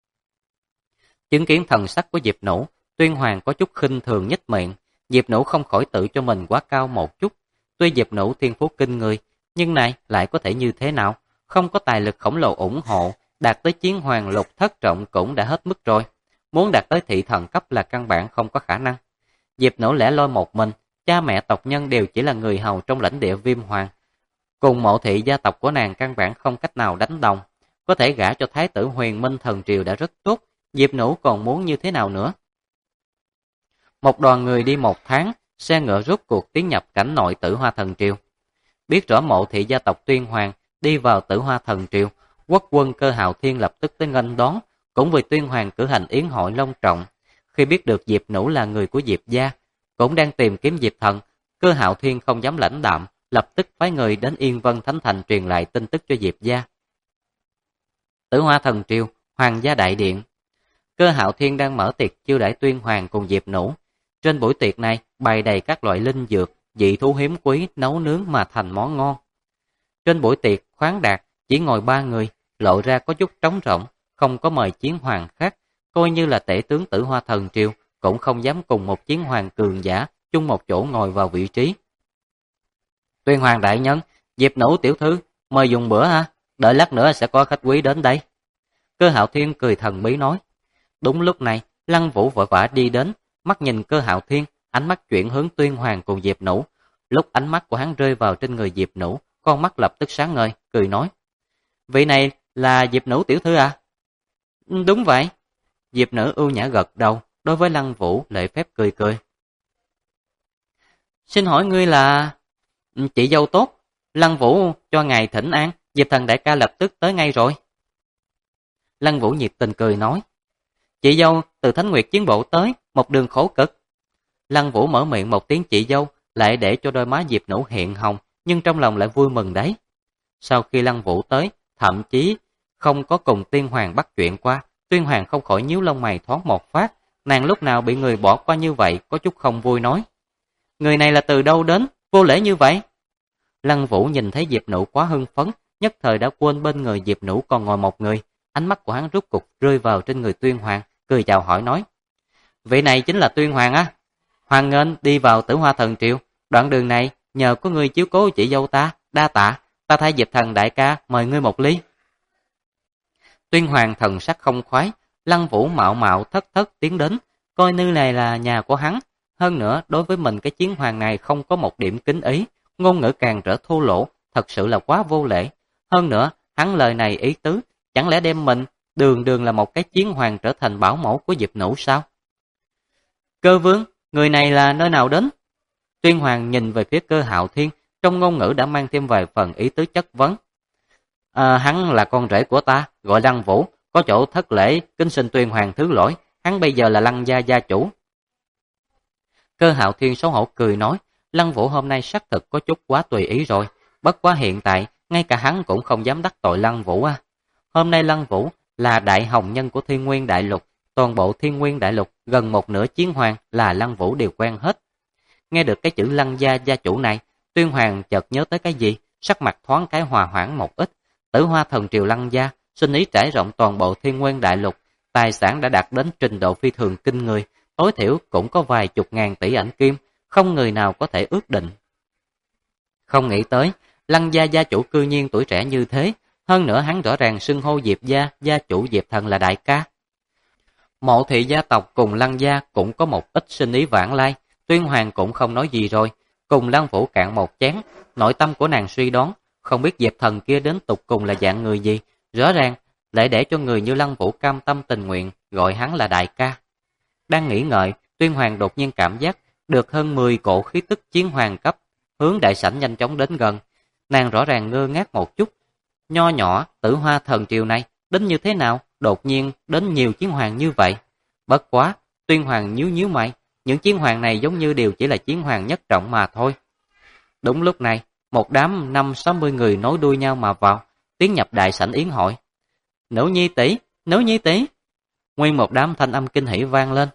Chứng kiến thần sắc của Diệp Nũ, Tuyên Hoàng có chút khinh thường nhếch miệng. Diệp Nũ không khỏi tự cho mình quá cao một chút. Tuy Diệp Nũ thiên phú kinh người, nhưng này lại có thể như thế nào? Không có tài lực khổng lồ ủng hộ, đạt tới chiến hoàng lục thất trọng cũng đã hết mức rồi. Muốn đạt tới thị thần cấp là căn bản không có khả năng. Diệp Nũ lẻ loi một mình, cha mẹ tộc nhân đều chỉ là người hầu trong lãnh địa Viêm Hoàng. Cùng Mộ thị gia tộc của nàng căn bản không cách nào đánh đồng. Có thể gả cho Thái tử Huyền Minh thần triều đã rất tốt, Diệp Nũ còn muốn như thế nào nữa? Một đoàn người đi một tháng, xe ngựa rốt cuộc tiến nhập cảnh nội Tử Hoa thần triều. Biết rõ Mộ thị gia tộc Tuyên Hoàng đi vào Tử Hoa thần triều, quốc quân Cơ Hạo Thiên lập tức tới nghênh đón, cũng vì Tuyên Hoàng cử hành yến hội long trọng. Khi biết được Diệp Nũ là người của Diệp gia, cũng đang tìm kiếm Diệp Thần, Cơ Hạo Thiên không dám lãnh đạm, lập tức phái người đến Yên Vân Thánh Thành truyền lại tin tức cho Diệp gia. Tử Hoa thần triều, Hoàng gia đại điện. Cơ Hạo Thiên đang mở tiệc chiêu đãi Tuyên Hoàng cùng Diệp Nũ. Trên buổi tiệc này bày đầy các loại linh dược, dị thú hiếm quý nấu nướng mà thành món ngon. Trên buổi tiệc khoáng đạt chỉ ngồi 3 người, lộ ra có chút trống rỗng, không có mời chiến hoàng khác, coi như là tể tướng Tử Hoa thần triều cũng không dám cùng một chiến hoàng cường giả chung một chỗ ngồi vào vị trí. Tuyên Hoàng đại nhân, Diệp Nũ tiểu thư, mời dùng bữa ha, đợi lát nữa sẽ có khách quý đến đây. Cơ Hạo Thiên cười thần bí nói. Đúng lúc này, Lăng Vũ vội vã đi đến, mắt nhìn Cơ Hạo Thiên, ánh mắt chuyển hướng Tuyên Hoàng cùng Diệp Nũ. Lúc ánh mắt của hắn rơi vào trên người Diệp Nũ, con mắt lập tức sáng ngời, cười nói. Vị này là Diệp Nũ tiểu thư à? Đúng vậy. Diệp Nũ ưu nhã gật đầu, đối với Lăng Vũ lễ phép cười cười. Xin hỏi ngươi là... Chị dâu tốt, Lăng Vũ cho ngài thỉnh an, Diệp Thần đại ca lập tức tới ngay rồi. Lăng Vũ nhiệt tình cười nói. Chị dâu từ Thánh Nguyệt chiến bộ tới, một đường khổ cực. Lăng Vũ mở miệng một tiếng chị dâu, lại để cho đôi má Diệp Nũ hiện hồng, nhưng trong lòng lại vui mừng đấy. Sau khi Lăng Vũ tới, thậm chí không có cùng Tuyên Hoàng bắt chuyện qua, Tuyên Hoàng không khỏi nhíu lông mày thoáng một phát, nàng lúc nào bị người bỏ qua như vậy, có chút không vui nói. Người này là từ đâu đến, vô lễ như vậy? Lăng Vũ nhìn thấy Diệp Nũ quá hưng phấn, nhất thời đã quên bên người Diệp Nũ còn ngồi một người, ánh mắt của hắn rút cục rơi vào trên người Tuyên Hoàng, cười chào hỏi nói. Vị này chính là Tuyên Hoàng á, hoan nghênh đi vào Tử Hoa thần triều, đoạn đường này nhờ có người chiếu cố chị dâu ta, đa tạ, ta thay Diệp Thần đại ca mời ngươi một ly. Tuyên Hoàng thần sắc không khoái, Lăng Vũ mạo mạo thất thất tiến đến, coi nơi này là nhà của hắn, hơn nữa đối với mình cái chiến hoàng này không có một điểm kính ý, ngôn ngữ càng trở thô lỗ, thật sự là quá vô lễ. Hơn nữa, hắn lời này ý tứ, chẳng lẽ đem mình đường đường là một cái chiến hoàng trở thành bảo mẫu của Diệp Nũ sao? Cơ vương, người này là nơi nào đến? Tuyên Hoàng nhìn về phía Cơ Hạo Thiên, trong ngôn ngữ đã mang thêm vài phần ý tứ chất vấn. Hắn là con rể của ta, gọi Lăng Vũ, có chỗ thất lễ, kính xin Tuyên Hoàng thứ lỗi, hắn bây giờ là Lăng gia gia chủ. Cơ Hạo Thiên xấu hổ cười nói, Lăng Vũ hôm nay xác thực có chút quá tùy ý rồi, bất quá hiện tại, ngay cả hắn cũng không dám đắc tội Lăng Vũ à. Hôm nay Lăng Vũ là đại hồng nhân của Thiên Nguyên Đại Lục, toàn bộ Thiên Nguyên Đại Lục gần một nửa chiến hoàng là Lăng Vũ đều quen hết. Nghe được cái chữ Lăng gia gia chủ này, Tuyên Hoàng chợt nhớ tới cái gì, sắc mặt thoáng cái hòa hoãn một ít. Tử Hoa thần triều Lăng gia, sinh ý trải rộng toàn bộ Thiên Nguyên Đại Lục, tài sản đã đạt đến trình độ phi thường kinh người, tối thiểu cũng có vài chục ngàn tỷ ảnh kim, không người nào có thể ước định. Không nghĩ tới, Lăng gia gia chủ cư nhiên tuổi trẻ như thế, hơn nữa hắn rõ ràng xưng hô Diệp gia, gia chủ Diệp Thần là đại ca. Mộ thị gia tộc cùng Lăng gia cũng có một ít sinh ý vãng lai, Tuyên Hoàng cũng không nói gì rồi, cùng Lăng Vũ cạn một chén, nội tâm của nàng suy đoán, không biết Diệp Thần kia đến tục cùng là dạng người gì, rõ ràng lại để cho người như Lăng Vũ cam tâm tình nguyện gọi hắn là đại ca. Đang nghĩ ngợi, Tuyên Hoàng đột nhiên cảm giác được hơn 10 cỗ khí tức chiến hoàng cấp hướng đại sảnh nhanh chóng đến gần. Nàng rõ ràng ngơ ngác một chút, nho nhỏ Tử Hoa thần triều này đến như thế nào, đột nhiên đến nhiều chiến hoàng như vậy. Bất quá, Tuyên Hoàng nhíu nhíu mày, những chiến hoàng này giống như đều chỉ là chiến hoàng nhất trọng mà thôi. Đúng lúc này, một đám 50-60 người nối đuôi nhau mà vào, tiến nhập đại sảnh yến hội. Nữ nhi tỷ, nữ nhi tỷ. Nguyên một đám thanh âm kinh hỉ vang lên.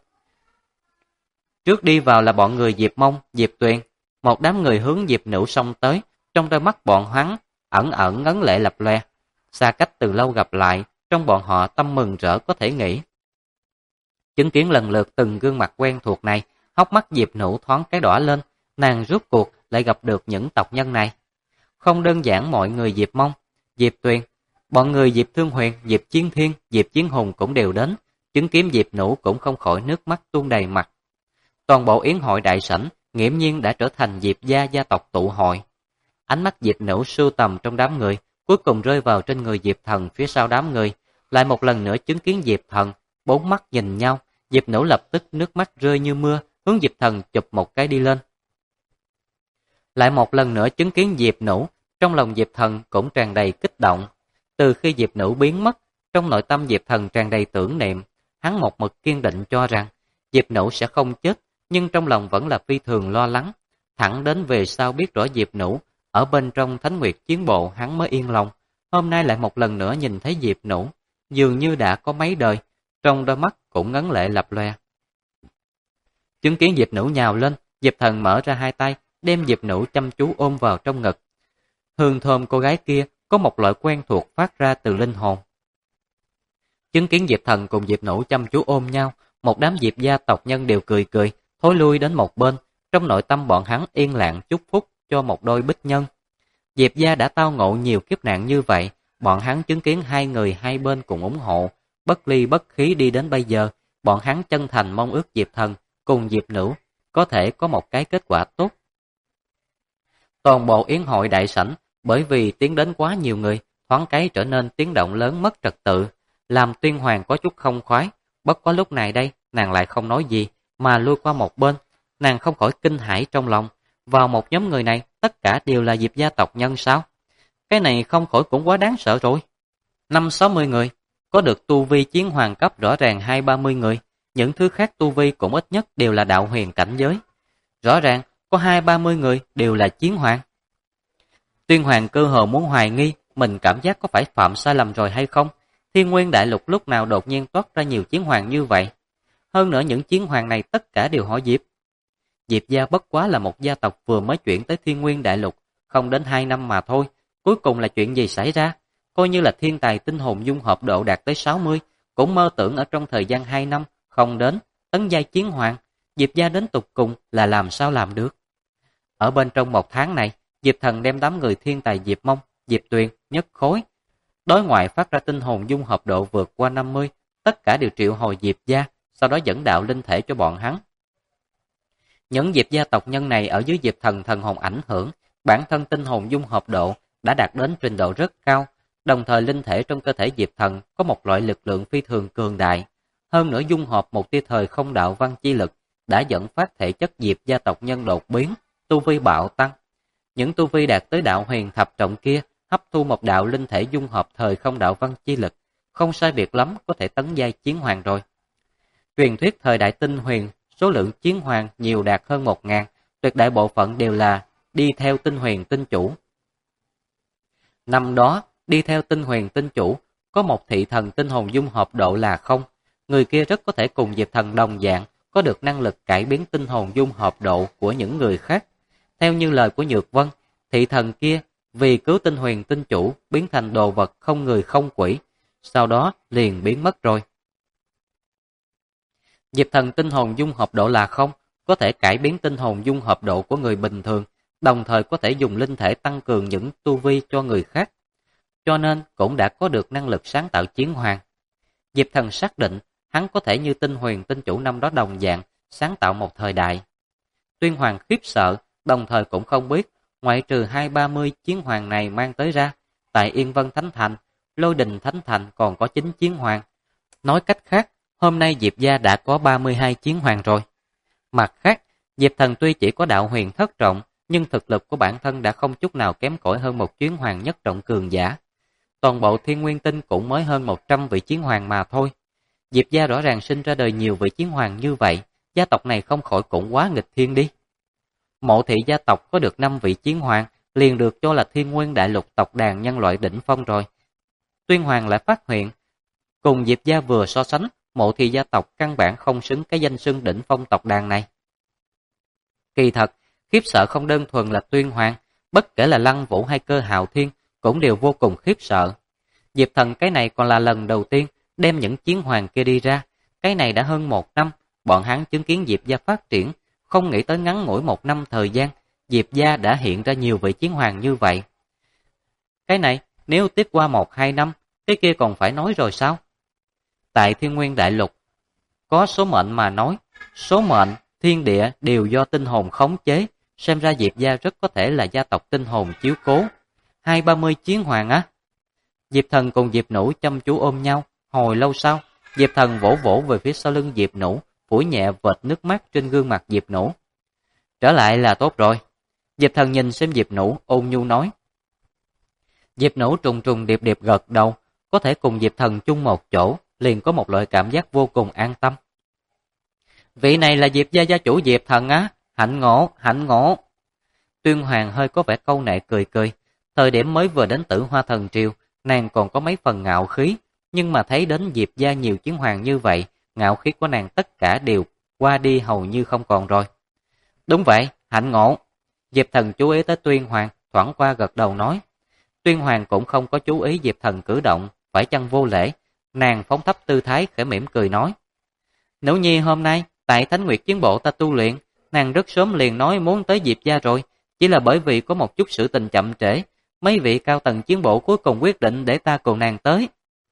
Trước đi vào là bọn người Diệp Mông, Diệp Tuyền, một đám người hướng Diệp Nữ xông tới, trong đôi mắt bọn hắn ẩn ẩn ngấn lệ lập loe. Xa cách từ lâu gặp lại, trong bọn họ tâm mừng rỡ có thể nghĩ. Chứng kiến lần lượt từng gương mặt quen thuộc này, hốc mắt Diệp Nữ thoáng cái đỏ lên, nàng rốt cuộc lại gặp được những tộc nhân này. Không đơn giản mọi người Diệp Mông, Diệp Tuyền, bọn người Diệp Thương Huyền, Diệp Chiến Thiên, Diệp Chiến Hùng cũng đều đến, chứng kiến Diệp Nữ cũng không khỏi nước mắt tuôn đầy mặt. Toàn bộ yến hội đại sảnh nghiễm nhiên đã trở thành Diệp gia gia tộc tụ hội. Ánh mắt Diệp Nữ sưu tầm trong đám người, cuối cùng rơi vào trên người Diệp Thần phía sau đám người, lại một lần nữa chứng kiến Diệp Thần, bốn mắt nhìn nhau, Diệp Nữ lập tức nước mắt rơi như mưa, hướng Diệp Thần chụp một cái đi lên. Lại một lần nữa chứng kiến Diệp Nữ, trong lòng Diệp Thần cũng tràn đầy kích động. Từ khi Diệp Nữ biến mất, trong nội tâm Diệp Thần tràn đầy tưởng niệm, hắn một mực kiên định cho rằng Diệp Nữ sẽ không chết, nhưng trong lòng vẫn là phi thường lo lắng. Thẳng đến về sau biết rõ Diệp Nữ ở bên trong Thánh Nguyệt chiến bộ, hắn mới yên lòng. Hôm nay lại một lần nữa nhìn thấy Diệp Nữ, dường như đã có mấy đời, trong đôi mắt cũng ngấn lệ lập loè. Chứng kiến Diệp Nữ nhào lên, Diệp Thần mở ra hai tay, đem Diệp Nữ chăm chú ôm vào trong ngực. Hương thơm cô gái kia có một loại quen thuộc phát ra từ linh hồn. Chứng kiến Diệp Thần cùng Diệp Nữ chăm chú ôm nhau, một đám Diệp gia tộc nhân đều cười cười, thối lui đến một bên, trong nội tâm bọn hắn yên lặng chúc phúc cho một đôi bích nhân. Diệp gia đã tao ngộ nhiều kiếp nạn như vậy, bọn hắn chứng kiến hai người hai bên cùng ủng hộ, bất ly bất khí đi đến bây giờ, bọn hắn chân thành mong ước Diệp Thần cùng Diệp Nữ có thể có một cái kết quả tốt. Toàn bộ yến hội đại sảnh bởi vì tiến đến quá nhiều người, thoáng cái trở nên tiếng động lớn mất trật tự, làm Tuyên Hoàng có chút không khoái. Bất quá lúc này đây, nàng lại không nói gì, mà lui qua một bên, nàng không khỏi kinh hãi trong lòng. Vào một nhóm người này, tất cả đều là Diệp gia tộc nhân sao? Cái này không khỏi cũng quá đáng sợ rồi. 50-60 người, có được tu vi chiến hoàng cấp rõ ràng 20-30 người, những thứ khác tu vi cũng ít nhất đều là đạo huyền cảnh giới. Rõ ràng, có 20-30 người đều là chiến hoàng. Tuyên Hoàng cơ hồ muốn hoài nghi, mình cảm giác có phải phạm sai lầm rồi hay không? Thiên Nguyên Đại Lục lúc nào đột nhiên toát ra nhiều chiến hoàng như vậy? Hơn nữa những chiến hoàng này tất cả đều họ Diệp. Diệp gia bất quá là một gia tộc vừa mới chuyển tới Thiên Nguyên Đại Lục, không đến 2 năm mà thôi. Cuối cùng là chuyện gì xảy ra? Coi như là thiên tài tinh hồn dung hợp độ đạt tới 60, cũng mơ tưởng ở trong thời gian 2 năm, không đến, tấn giai chiến hoàng. Diệp gia đến tục cùng là làm sao làm được? Ở bên trong 1 tháng này, Diệp Thần đem đám người thiên tài Diệp Mông, Diệp Tuyền, Nhất Khối. Đối ngoại phát ra tinh hồn dung hợp độ vượt qua 50, tất cả đều triệu hồi Diệp gia, sau đó dẫn đạo linh thể cho bọn hắn. Những Diệp gia tộc nhân này ở dưới Diệp Thần thần hồn ảnh hưởng, bản thân tinh hồn dung hợp độ đã đạt đến trình độ rất cao, đồng thời linh thể trong cơ thể Diệp Thần có một loại lực lượng phi thường cường đại. Hơn nữa dung hợp một tia thời không đạo văn chi lực đã dẫn phát thể chất Diệp gia tộc nhân đột biến, tu vi bạo tăng. Những tu vi đạt tới đạo huyền thập trọng kia hấp thu một đạo linh thể dung hợp thời không đạo văn chi lực, không sai biệt lắm có thể tấn giai chiến hoàng rồi. Truyền thuyết thời đại tinh huyền, số lượng chiến hoàng nhiều đạt hơn 1000, tuyệt đại bộ phận đều là đi theo tinh huyền tinh chủ. Năm đó, đi theo tinh huyền tinh chủ, có một thị thần tinh hồn dung hợp độ là 0, người kia rất có thể cùng Diệp Thần đồng dạng, có được năng lực cải biến tinh hồn dung hợp độ của những người khác. Theo như lời của Nhược Vân, thị thần kia vì cứu tinh huyền tinh chủ biến thành đồ vật không người không quỷ, sau đó liền biến mất rồi. Diệp Thần tinh hồn dung hợp độ là 0, có thể cải biến tinh hồn dung hợp độ của người bình thường, đồng thời có thể dùng linh thể tăng cường những tu vi cho người khác, cho nên cũng đã có được năng lực sáng tạo chiến hoàng. Diệp Thần xác định hắn có thể như Tinh Huyền tinh chủ năm đó đồng dạng, sáng tạo một thời đại. Tuyên Hoàng khiếp sợ, đồng thời cũng không biết, ngoại trừ 2-30 chiến hoàng này mang tới ra, tại Yên Vân Thánh Thành, Lôi Đình Thánh Thành còn có 9 chiến hoàng. Nói cách khác, hôm nay Diệp gia đã có 32 chiến hoàng rồi. Mặt khác, Diệp Thần tuy chỉ có đạo huyền thất trọng, nhưng thực lực của bản thân đã không chút nào kém cỏi hơn một chiến hoàng nhất trọng cường giả. Toàn bộ Thiên Nguyên Tinh cũng mới hơn 100 vị chiến hoàng mà thôi. Diệp gia rõ ràng sinh ra đời nhiều vị chiến hoàng như vậy, gia tộc này không khỏi cũng quá nghịch thiên đi. Mộ thị gia tộc có được 5 vị chiến hoàng, liền được cho là Thiên Nguyên Đại Lục tộc đàn nhân loại đỉnh phong rồi. Tuyên Hoàng lại phát hiện, cùng Diệp gia vừa so sánh, Mộ thị gia tộc căn bản không xứng cái danh xưng đỉnh phong tộc đàn này. Kỳ thật, khiếp sợ không đơn thuần là Tuyên Hoàng, bất kể là Lăng Vũ hay Cơ Hạo Thiên cũng đều vô cùng khiếp sợ. Diệp Thần cái này còn là lần đầu tiên đem những chiến hoàng kia đi ra, cái này đã hơn 1 năm, bọn hắn chứng kiến Diệp gia phát triển, không nghĩ tới ngắn ngủi 1 năm thời gian, Diệp gia đã hiện ra nhiều vị chiến hoàng như vậy. Cái này, nếu tiếp qua 1-2 năm, cái kia còn phải nói rồi sao? Tại Thiên Nguyên Đại Lục, có số mệnh mà nói, số mệnh, thiên địa đều do tinh hồn khống chế, xem ra Diệp gia rất có thể là gia tộc tinh hồn chiếu cố. 2-30 chiến hoàng á? Diệp Thần cùng Diệp Nũ chăm chú ôm nhau, hồi lâu sau, Diệp Thần vỗ vỗ về phía sau lưng Diệp Nũ, phủi nhẹ vệt nước mắt trên gương mặt Diệp Nũ. Trở lại là tốt rồi. Diệp Thần nhìn xem Diệp Nũ, ôn nhu nói. Diệp Nũ trùng trùng điệp điệp gật đầu, có thể cùng Diệp Thần chung một chỗ, liền có một loại cảm giác vô cùng an tâm. Vị này là Diệp gia gia chủ Diệp Thần á, hạnh ngộ, hạnh ngộ. Tuyên Hoàng hơi có vẻ câu nệ cười cười, thời điểm mới vừa đến Tử Hoa Thần Triều, nàng còn có mấy phần ngạo khí, nhưng mà thấy đến Diệp gia nhiều chiến hoàng như vậy, ngạo khí của nàng tất cả đều qua đi hầu như không còn rồi. Đúng vậy, hạnh ngộ. Diệp Thần chú ý tới Tuyên Hoàng, thoảng qua gật đầu nói. Tuyên Hoàng cũng không có chú ý Diệp Thần cử động, phải chăng vô lễ, nàng phóng thấp tư thái khẽ mỉm cười nói. Nữ nhi hôm nay, tại Thánh Nguyệt Chiến Bộ ta tu luyện, nàng rất sớm liền nói muốn tới Diệp gia rồi, chỉ là bởi vì có một chút sự tình chậm trễ, mấy vị cao tầng chiến bộ cuối cùng quyết định để ta cùng nàng tới.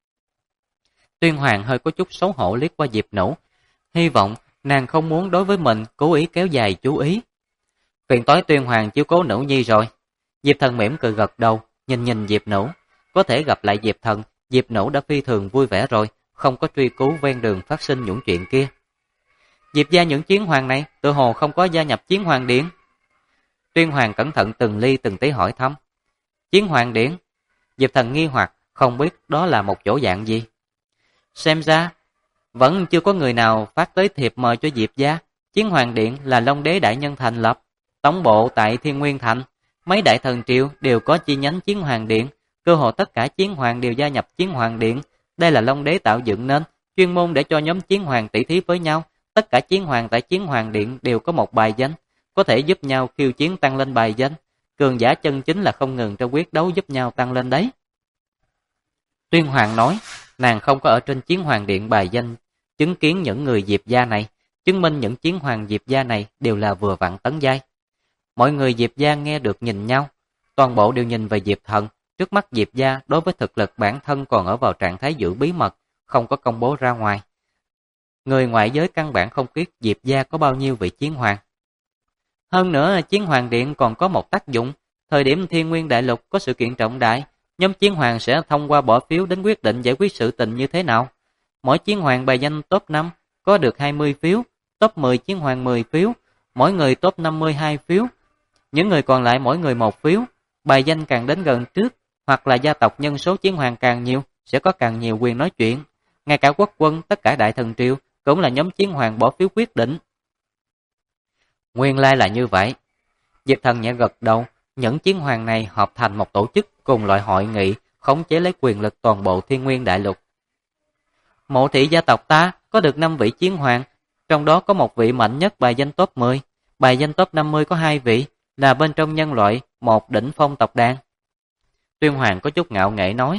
Tuyên Hoàng hơi có chút xấu hổ liếc qua Diệp Nũ, hy vọng nàng không muốn đối với mình cố ý kéo dài chú ý. Phiền toái Tuyên Hoàng chiếu cố Nữ nhi rồi. Diệp Thần mỉm cười gật đầu, nhìn Diệp Nũ, có thể gặp lại Diệp Thần, Diệp Nũ đã phi thường vui vẻ rồi, không có truy cứu ven đường phát sinh những chuyện kia. Diệp gia những chiến hoàng này, tự hồ không có gia nhập chiến hoàng điện. Tuyên Hoàng cẩn thận từng ly từng tí hỏi thăm. Chiến hoàng điện? Diệp Thần nghi hoặc, không biết đó là một chỗ dạng gì. Xem ra, vẫn chưa có người nào phát tới thiệp mời cho Diệp gia. Chiến hoàng điện là Long Đế đại nhân thành lập, tổng bộ tại Thiên Nguyên Thành. Mấy đại thần triều đều có chi nhánh chiến hoàng điện, cơ hồ tất cả chiến hoàng đều gia nhập chiến hoàng điện. Đây là Long Đế tạo dựng nên, chuyên môn để cho nhóm chiến hoàng tỷ thí với nhau. Tất cả chiến hoàng tại chiến hoàng điện đều có một bài danh, có thể giúp nhau khiêu chiến tăng lên bài danh. Cường giả chân chính là không ngừng trong quyết đấu giúp nhau tăng lên đấy. Tuyên Hoàng nói, nàng không có ở trên chiến hoàng điện bài danh, chứng kiến những người Diệp gia này, chứng minh những chiến hoàng Diệp gia này đều là vừa vặn tấn giai. Mọi người Diệp gia nghe được nhìn nhau, toàn bộ đều nhìn về Diệp Thần. Trước mắt Diệp gia đối với thực lực bản thân còn ở vào trạng thái giữ bí mật, không có công bố ra ngoài. Người ngoại giới căn bản không biết Diệp gia có bao nhiêu vị chiến hoàng. Hơn nữa, chiến hoàng điện còn có một tác dụng, thời điểm Thiên Nguyên Đại Lục có sự kiện trọng đại, nhóm chiến hoàng sẽ thông qua bỏ phiếu đến quyết định giải quyết sự tình như thế nào. Mỗi chiến hoàng bài danh top 5 có được 20 phiếu, top 10 chiến hoàng 10 phiếu, mỗi người top 52 phiếu. Những người còn lại mỗi người 1 phiếu, bài danh càng đến gần trước, hoặc là gia tộc nhân số chiến hoàng càng nhiều, sẽ có càng nhiều quyền nói chuyện. Ngay cả quốc quân, tất cả đại thần triều cũng là nhóm chiến hoàng bỏ phiếu quyết định. Nguyên lai là như vậy. Diệp Thần nhẹ gật đầu, những chiến hoàng này hợp thành một tổ chức cùng loại hội nghị, khống chế lấy quyền lực toàn bộ Thiên Nguyên Đại Lục. Mộ thị gia tộc ta có được 5 vị chiến hoàng, trong đó có một vị mạnh nhất bài danh top 10, bài danh top 50 có 2 vị, là bên trong nhân loại một đỉnh phong tộc đàn. Tuyên Hoàng có chút ngạo nghễ nói.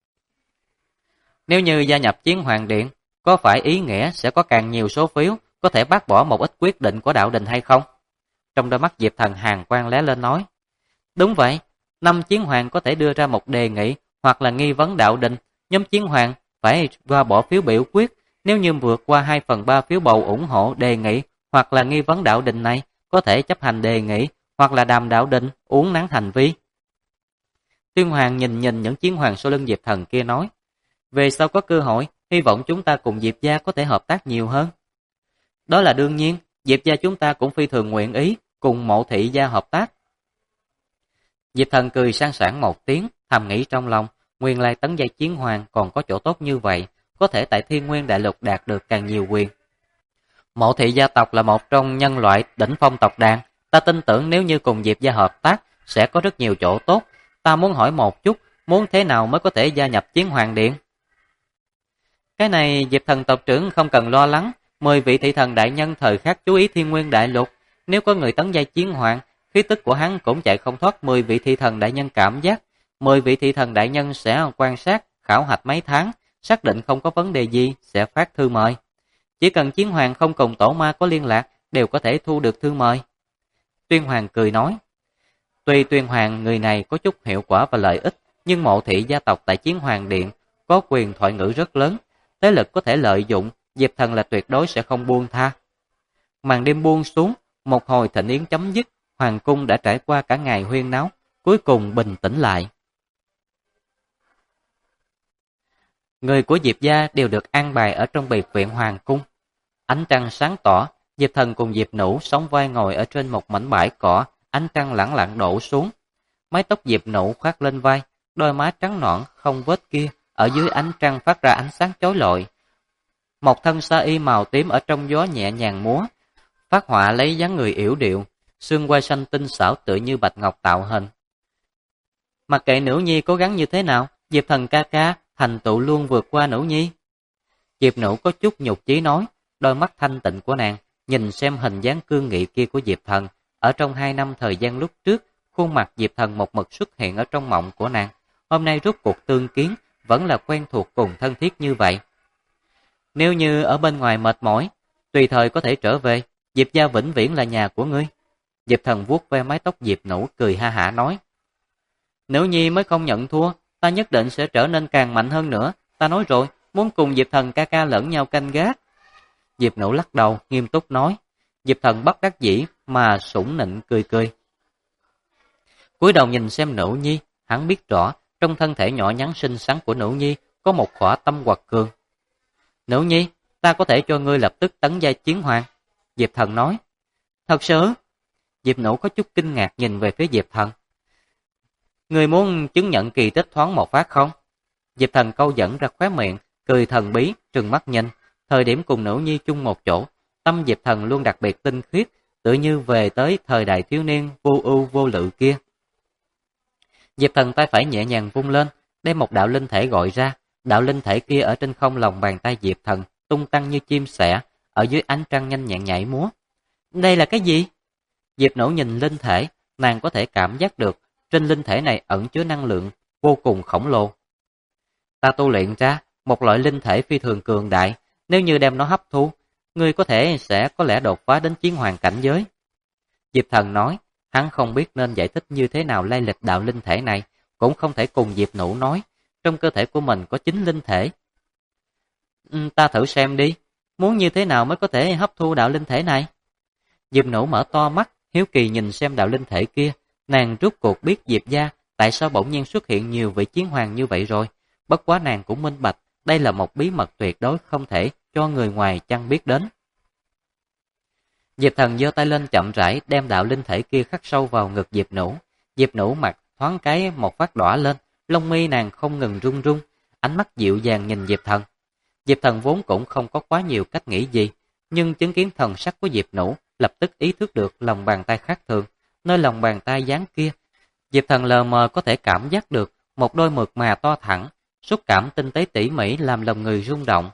Nếu như gia nhập chiến hoàng điện, có phải ý nghĩa sẽ có càng nhiều số phiếu, có thể bác bỏ một ít quyết định của đạo đình hay không? Trong đôi mắt Diệp Thần hàn quang lóe lên nói. Đúng vậy, 5 chiến hoàng có thể đưa ra một đề nghị hoặc là nghi vấn đạo đình, nhóm chiến hoàng phải qua bỏ phiếu biểu quyết, Nếu như vượt qua 2/3 phiếu bầu ủng hộ đề nghị hoặc là nghi vấn đạo đình này, có thể chấp hành đề nghị hoặc là đàm đạo đình uống nắng thành vi. Tuyên Hoàng nhìn những chiến hoàng sau lưng Diệp Thần kia nói, về sau có cơ hội, hy vọng chúng ta cùng Diệp gia có thể hợp tác nhiều hơn. Đó là đương nhiên, Diệp gia chúng ta cũng phi thường nguyện ý cùng Mộ thị gia hợp tác. Diệp Thần cười sang sảng một tiếng, thầm nghĩ trong lòng, nguyên lai tấn giai chiến hoàng còn có chỗ tốt như vậy, có thể tại Thiên Nguyên Đại Lục đạt được càng nhiều quyền. Mộ thị gia tộc là một trong nhân loại đỉnh phong tộc đàn, ta tin tưởng nếu như cùng Diệp gia hợp tác sẽ có rất nhiều chỗ tốt. Ta muốn hỏi một chút, muốn thế nào mới có thể gia nhập Chiến Hoàng Điện? Cái này Diệp Thần tộc trưởng không cần lo lắng, 10 vị thị thần đại nhân thời khắc chú ý Thiên Nguyên Đại Lục, nếu có người tấn giai chiến hoàng, khí tức của hắn cũng chạy không thoát 10 vị thị thần đại nhân cảm giác. 10 vị thị thần đại nhân sẽ quan sát, khảo hạch mấy tháng, xác định không có vấn đề gì sẽ phát thư mời. Chỉ cần chiến hoàng không cùng tổ ma có liên lạc, đều có thể thu được thư mời. Tuyên Hoàng cười nói, tuy Tuyên Hoàng người này có chút hiệu quả và lợi ích, nhưng Mộ thị gia tộc tại Chiến Hoàng Điện có quyền thoại ngữ rất lớn, thế lực có thể lợi dụng, Diệp Thần là tuyệt đối sẽ không buông tha. Màn đêm buông xuống, một hồi thịnh yến chấm dứt, hoàng cung đã trải qua cả ngày huyên náo, cuối cùng bình tĩnh lại. Người của Diệp gia đều được an bài ở trong biệt viện hoàng cung. Ánh trăng sáng tỏ, Diệp Thần cùng Diệp Nũ sóng vai ngồi ở trên một mảnh bãi cỏ, ánh trăng lẳng lặng đổ xuống. Mái tóc Diệp Nũ khoác lên vai, đôi má trắng nõn không vết kia, ở dưới ánh trăng phát ra ánh sáng chói lọi. Một thân sa y màu tím ở trong gió nhẹ nhàng múa, phát họa lấy dáng người yểu điệu, xương quai xanh tinh xảo tựa như bạch ngọc tạo hình. Mặc kệ Nữ Nhi cố gắng như thế nào, Diệp Thần ca ca thành tựu luôn vượt qua Nữ Nhi. Diệp Nũ có chút nhục chí nói, đôi mắt thanh tịnh của nàng nhìn xem hình dáng cương nghị kia của Diệp Thần. Ở trong 2 năm thời gian lúc trước, khuôn mặt Diệp Thần một mực xuất hiện ở trong mộng của nàng. Hôm nay rốt cuộc tương kiến, vẫn là quen thuộc cùng thân thiết như vậy. Nếu như ở bên ngoài mệt mỏi, tùy thời có thể trở về, Diệp gia vĩnh viễn là nhà của ngươi. Diệp Thần vuốt ve mái tóc Diệp Nũ cười ha hả nói, Nữ Nhi mới không nhận thua, ta nhất định sẽ trở nên càng mạnh hơn nữa. Ta nói rồi, muốn cùng Diệp Thần ca ca lẫn nhau canh gác. Diệp Nũ lắc đầu, nghiêm túc nói. Diệp Thần bất đắc dĩ mà sủng nịnh cười cười. Cúi đầu nhìn xem Nữ Nhi, hắn biết rõ trong thân thể nhỏ nhắn xinh xắn của Nữ Nhi có một khỏa tâm quật cường. Nữ Nhi, ta có thể cho ngươi lập tức tấn giai chiến hoàng. Diệp Thần nói. Thật sự? Diệp Nũ có chút kinh ngạc nhìn về phía Diệp Thần. Ngươi muốn chứng nhận kỳ tích thoáng một phát không? Diệp Thần câu dẫn ra khóe miệng, cười thần bí, trừng mắt nhìn. Thời điểm cùng Nữ Nhi chung một chỗ, tâm Diệp Thần luôn đặc biệt tinh khiết, tự như về tới thời đại thiếu niên vô ưu vô lự kia. Diệp Thần tay phải nhẹ nhàng vung lên, đem một đạo linh thể gọi ra. Đạo linh thể kia ở trên không lòng bàn tay Diệp Thần, tung tăng như chim sẻ, ở dưới ánh trăng nhanh nhẹn nhảy múa. Đây là cái gì? Diệp Nũ nhìn linh thể, nàng có thể cảm giác được trên linh thể này ẩn chứa năng lượng vô cùng khổng lồ. Ta tu luyện ra một loại linh thể phi thường cường đại, nếu như đem nó hấp thu, ngươi có thể sẽ có lẽ đột phá đến chiến hoàng cảnh giới. Diệp Thần nói, hắn không biết nên giải thích như thế nào lai lịch đạo linh thể này, cũng không thể cùng Diệp Nũ nói, trong cơ thể của mình có 9 linh thể. Ta thử xem đi, muốn như thế nào mới có thể hấp thu đạo linh thể này? Diệp Nũ mở to mắt, hiếu kỳ nhìn xem đạo linh thể kia, nàng rốt cuộc biết Diệp gia tại sao bỗng nhiên xuất hiện nhiều vị chiến hoàng như vậy rồi. Bất quá nàng cũng minh bạch, đây là một bí mật tuyệt đối không thể cho người ngoài chăng biết đến. Diệp Thần giơ tay lên chậm rãi đem đạo linh thể kia khắc sâu vào ngực Diệp Nũ. Diệp Nũ mặt thoáng cái một phát đỏ lên, lông mi nàng không ngừng run run, ánh mắt dịu dàng nhìn Diệp Thần. Diệp Thần vốn cũng không có quá nhiều cách nghĩ gì, nhưng chứng kiến thần sắc của Diệp Nũ, lập tức ý thức được lòng bàn tay khác thường. Nơi lòng bàn tay dán kia, Diệp Thần lờ mờ có thể cảm giác được một đôi mượt mà to thẳng, xúc cảm tinh tế tỉ mỉ làm lòng người rung động.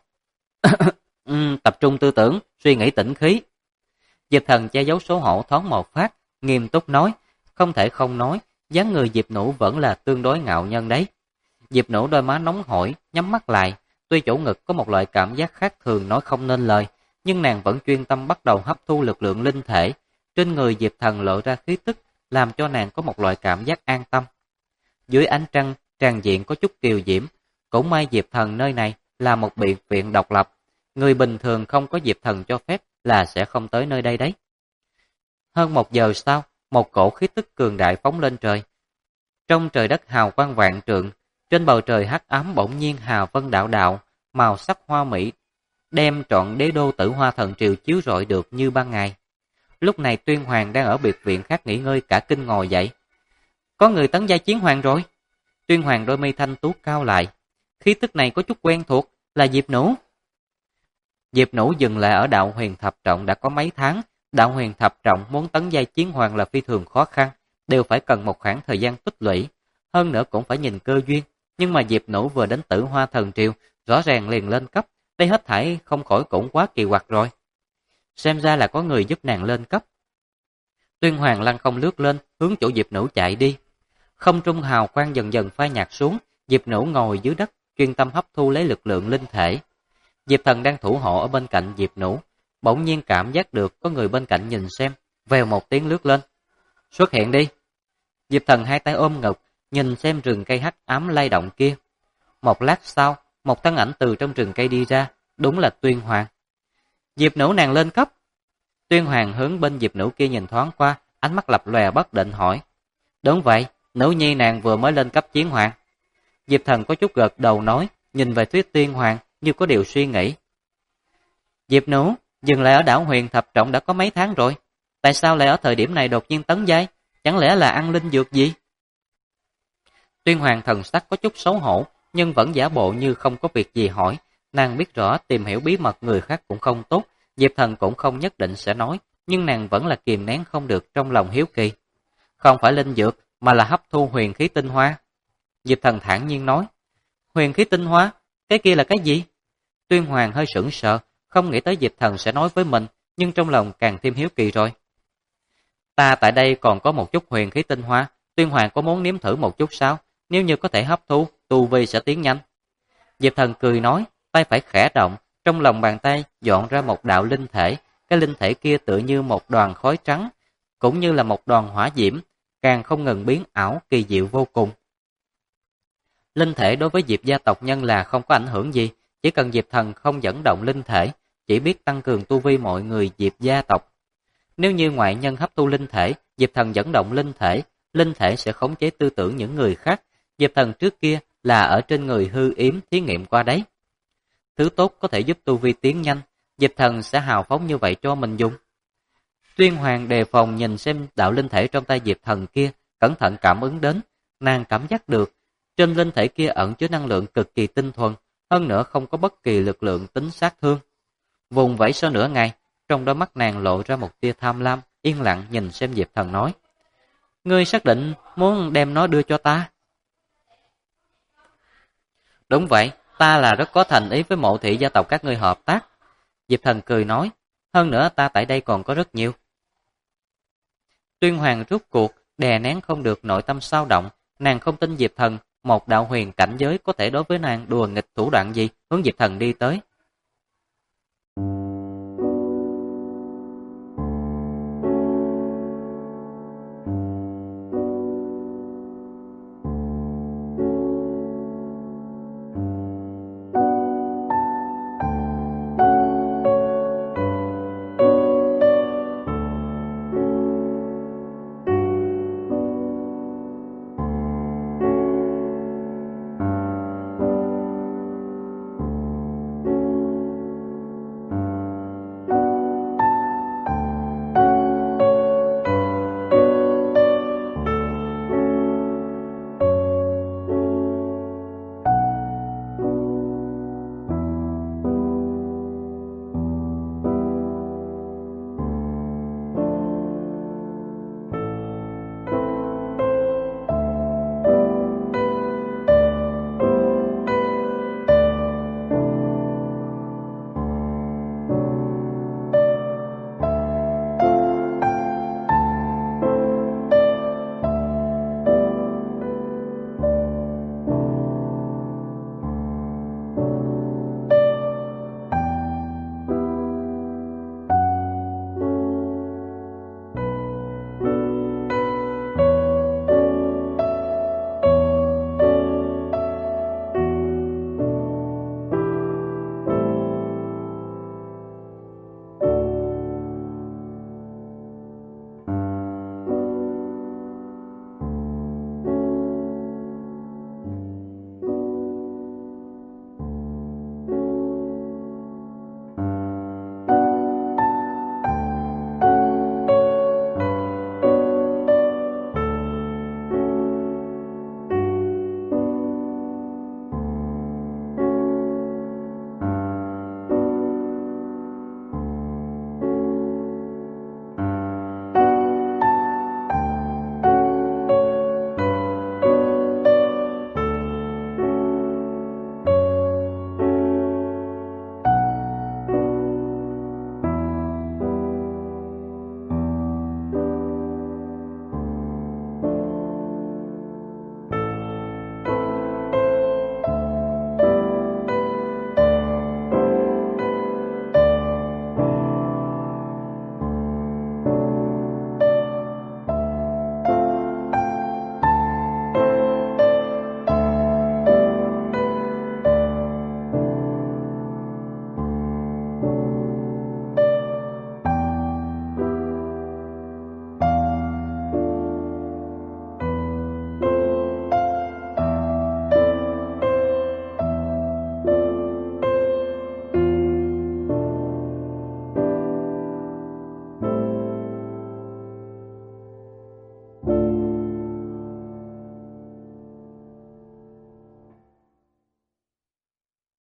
Tập trung tư tưởng, suy nghĩ tĩnh khí. Diệp Thần che giấu xấu hổ thoáng một phát, nghiêm túc nói, không thể không nói, dáng người Diệp Nũ vẫn là tương đối ngạo nhân đấy. Diệp Nũ đôi má nóng hổi, nhắm mắt lại, tuy chỗ ngực có một loại cảm giác khác thường nói không nên lời, nhưng nàng vẫn chuyên tâm bắt đầu hấp thu lực lượng linh thể. Trên người Diệp Thần lộ ra khí tức, làm cho nàng có một loại cảm giác an tâm. Dưới ánh trăng, tràn diện có chút kiều diễm, cũng may Diệp Thần nơi này là một biệt viện độc lập. Người bình thường không có Diệp Thần cho phép là sẽ không tới nơi đây đấy. Hơn 1 giờ sau, một cổ khí tức cường đại phóng lên trời. Trong trời đất hào quang vạn trượng, trên bầu trời hắc ám bỗng nhiên hào vân đạo đạo, màu sắc hoa mỹ, đem trọn đế đô Tử Hoa Thần Triều chiếu rọi được như ban ngày. Lúc này Tuyên Hoàng đang ở biệt viện khác nghỉ ngơi cả kinh ngồi dậy. Có người tấn giai chiến hoàng rồi. Tuyên Hoàng đôi mi thanh tú cao lại. Khí tức này có chút quen thuộc, là Diệp Nũ. Diệp Nũ dừng lại ở đạo huyền thập trọng đã có mấy tháng. Đạo huyền thập trọng muốn tấn giai chiến hoàng là phi thường khó khăn, đều phải cần một khoảng thời gian tích lũy. Hơn nữa cũng phải nhìn cơ duyên. Nhưng mà Diệp Nũ vừa đến Tử Hoa Thần Triều, rõ ràng liền lên cấp. Đây hết thảy không khỏi cũng quá kỳ quặc rồi. Xem ra là có người giúp nàng lên cấp. Tuyên Hoàng lăng không lướt lên, hướng chỗ Diệp Nũ chạy đi. Không trung hào quang dần dần phai nhạt xuống, Diệp Nũ ngồi dưới đất, chuyên tâm hấp thu lấy lực lượng linh thể. Diệp Thần đang thủ hộ ở bên cạnh Diệp Nũ, bỗng nhiên cảm giác được có người bên cạnh nhìn xem, vèo một tiếng lướt lên. Xuất hiện đi. Diệp Thần hai tay ôm ngực, nhìn xem rừng cây hắc ám lay động kia. Một lát sau, một thân ảnh từ trong rừng cây đi ra, đúng là Tuyên Hoàng. Diệp Nũ nàng lên cấp. Tuyên Hoàng hướng bên Diệp Nũ kia nhìn thoáng qua, ánh mắt lập lòe bất định hỏi. Đúng vậy, Nữ nhi nàng vừa mới lên cấp chiến hoàng. Diệp Thần có chút gật đầu nói, nhìn về phía Tuyên Hoàng như có điều suy nghĩ. Diệp Nũ, dừng lại ở đảo Huyền Thập Trọng đã có mấy tháng rồi. Tại sao lại ở thời điểm này đột nhiên tấn giai? Chẳng lẽ là ăn linh dược gì? Tuyên Hoàng thần sắc có chút xấu hổ, nhưng vẫn giả bộ như không có việc gì hỏi. Nàng biết rõ tìm hiểu bí mật người khác cũng không tốt, Diệp Thần cũng không nhất định sẽ nói, nhưng nàng vẫn là kìm nén không được trong lòng hiếu kỳ. Không phải linh dược, mà là hấp thu huyền khí tinh hoa. Diệp Thần thản nhiên nói, huyền khí tinh hoa, cái kia là cái gì? Tuyên Hoàng hơi sững sờ, không nghĩ tới Diệp Thần sẽ nói với mình, nhưng trong lòng càng thêm hiếu kỳ rồi. Ta tại đây còn có một chút huyền khí tinh hoa, Tuyên Hoàng có muốn nếm thử một chút sao? Nếu như có thể hấp thu, tu vi sẽ tiến nhanh. Diệp Thần cười nói, tay phải khẽ động, trong lòng bàn tay dọn ra một đạo linh thể, cái linh thể kia tựa như một đoàn khói trắng, cũng như là một đoàn hỏa diễm, càng không ngừng biến ảo kỳ diệu vô cùng. Linh thể đối với Diệp gia tộc nhân là không có ảnh hưởng gì, chỉ cần Diệp Thần không dẫn động linh thể, chỉ biết tăng cường tu vi mọi người Diệp gia tộc. Nếu như ngoại nhân hấp thu linh thể, Diệp Thần dẫn động linh thể sẽ khống chế tư tưởng những người khác. Diệp Thần trước kia là ở trên người hư yếm thí nghiệm qua đấy. Thứ tốt có thể giúp tu vi tiến nhanh, Diệp Thần sẽ hào phóng như vậy cho mình dùng. Tuyên Hoàng đề phòng nhìn xem đạo linh thể trong tay Diệp Thần kia, cẩn thận cảm ứng đến, nàng cảm giác được, trên linh thể kia ẩn chứa năng lượng cực kỳ tinh thuần, hơn nữa không có bất kỳ lực lượng tính sát thương. Vùng vẫy sau nửa ngày, trong đôi mắt nàng lộ ra một tia tham lam, yên lặng nhìn xem Diệp Thần nói, ngươi xác định muốn đem nó đưa cho ta? Đúng vậy, ta là rất có thành ý với Mộ thị gia tộc các ngươi hợp tác. Diệp Thần cười nói, hơn nữa ta tại đây còn có rất nhiều. Tuyên Hoàng rút cuộc, đè nén không được nội tâm xao động, nàng không tin Diệp Thần, một đạo huyền cảnh giới có thể đối với nàng đùa nghịch thủ đoạn gì, hướng Diệp Thần đi tới.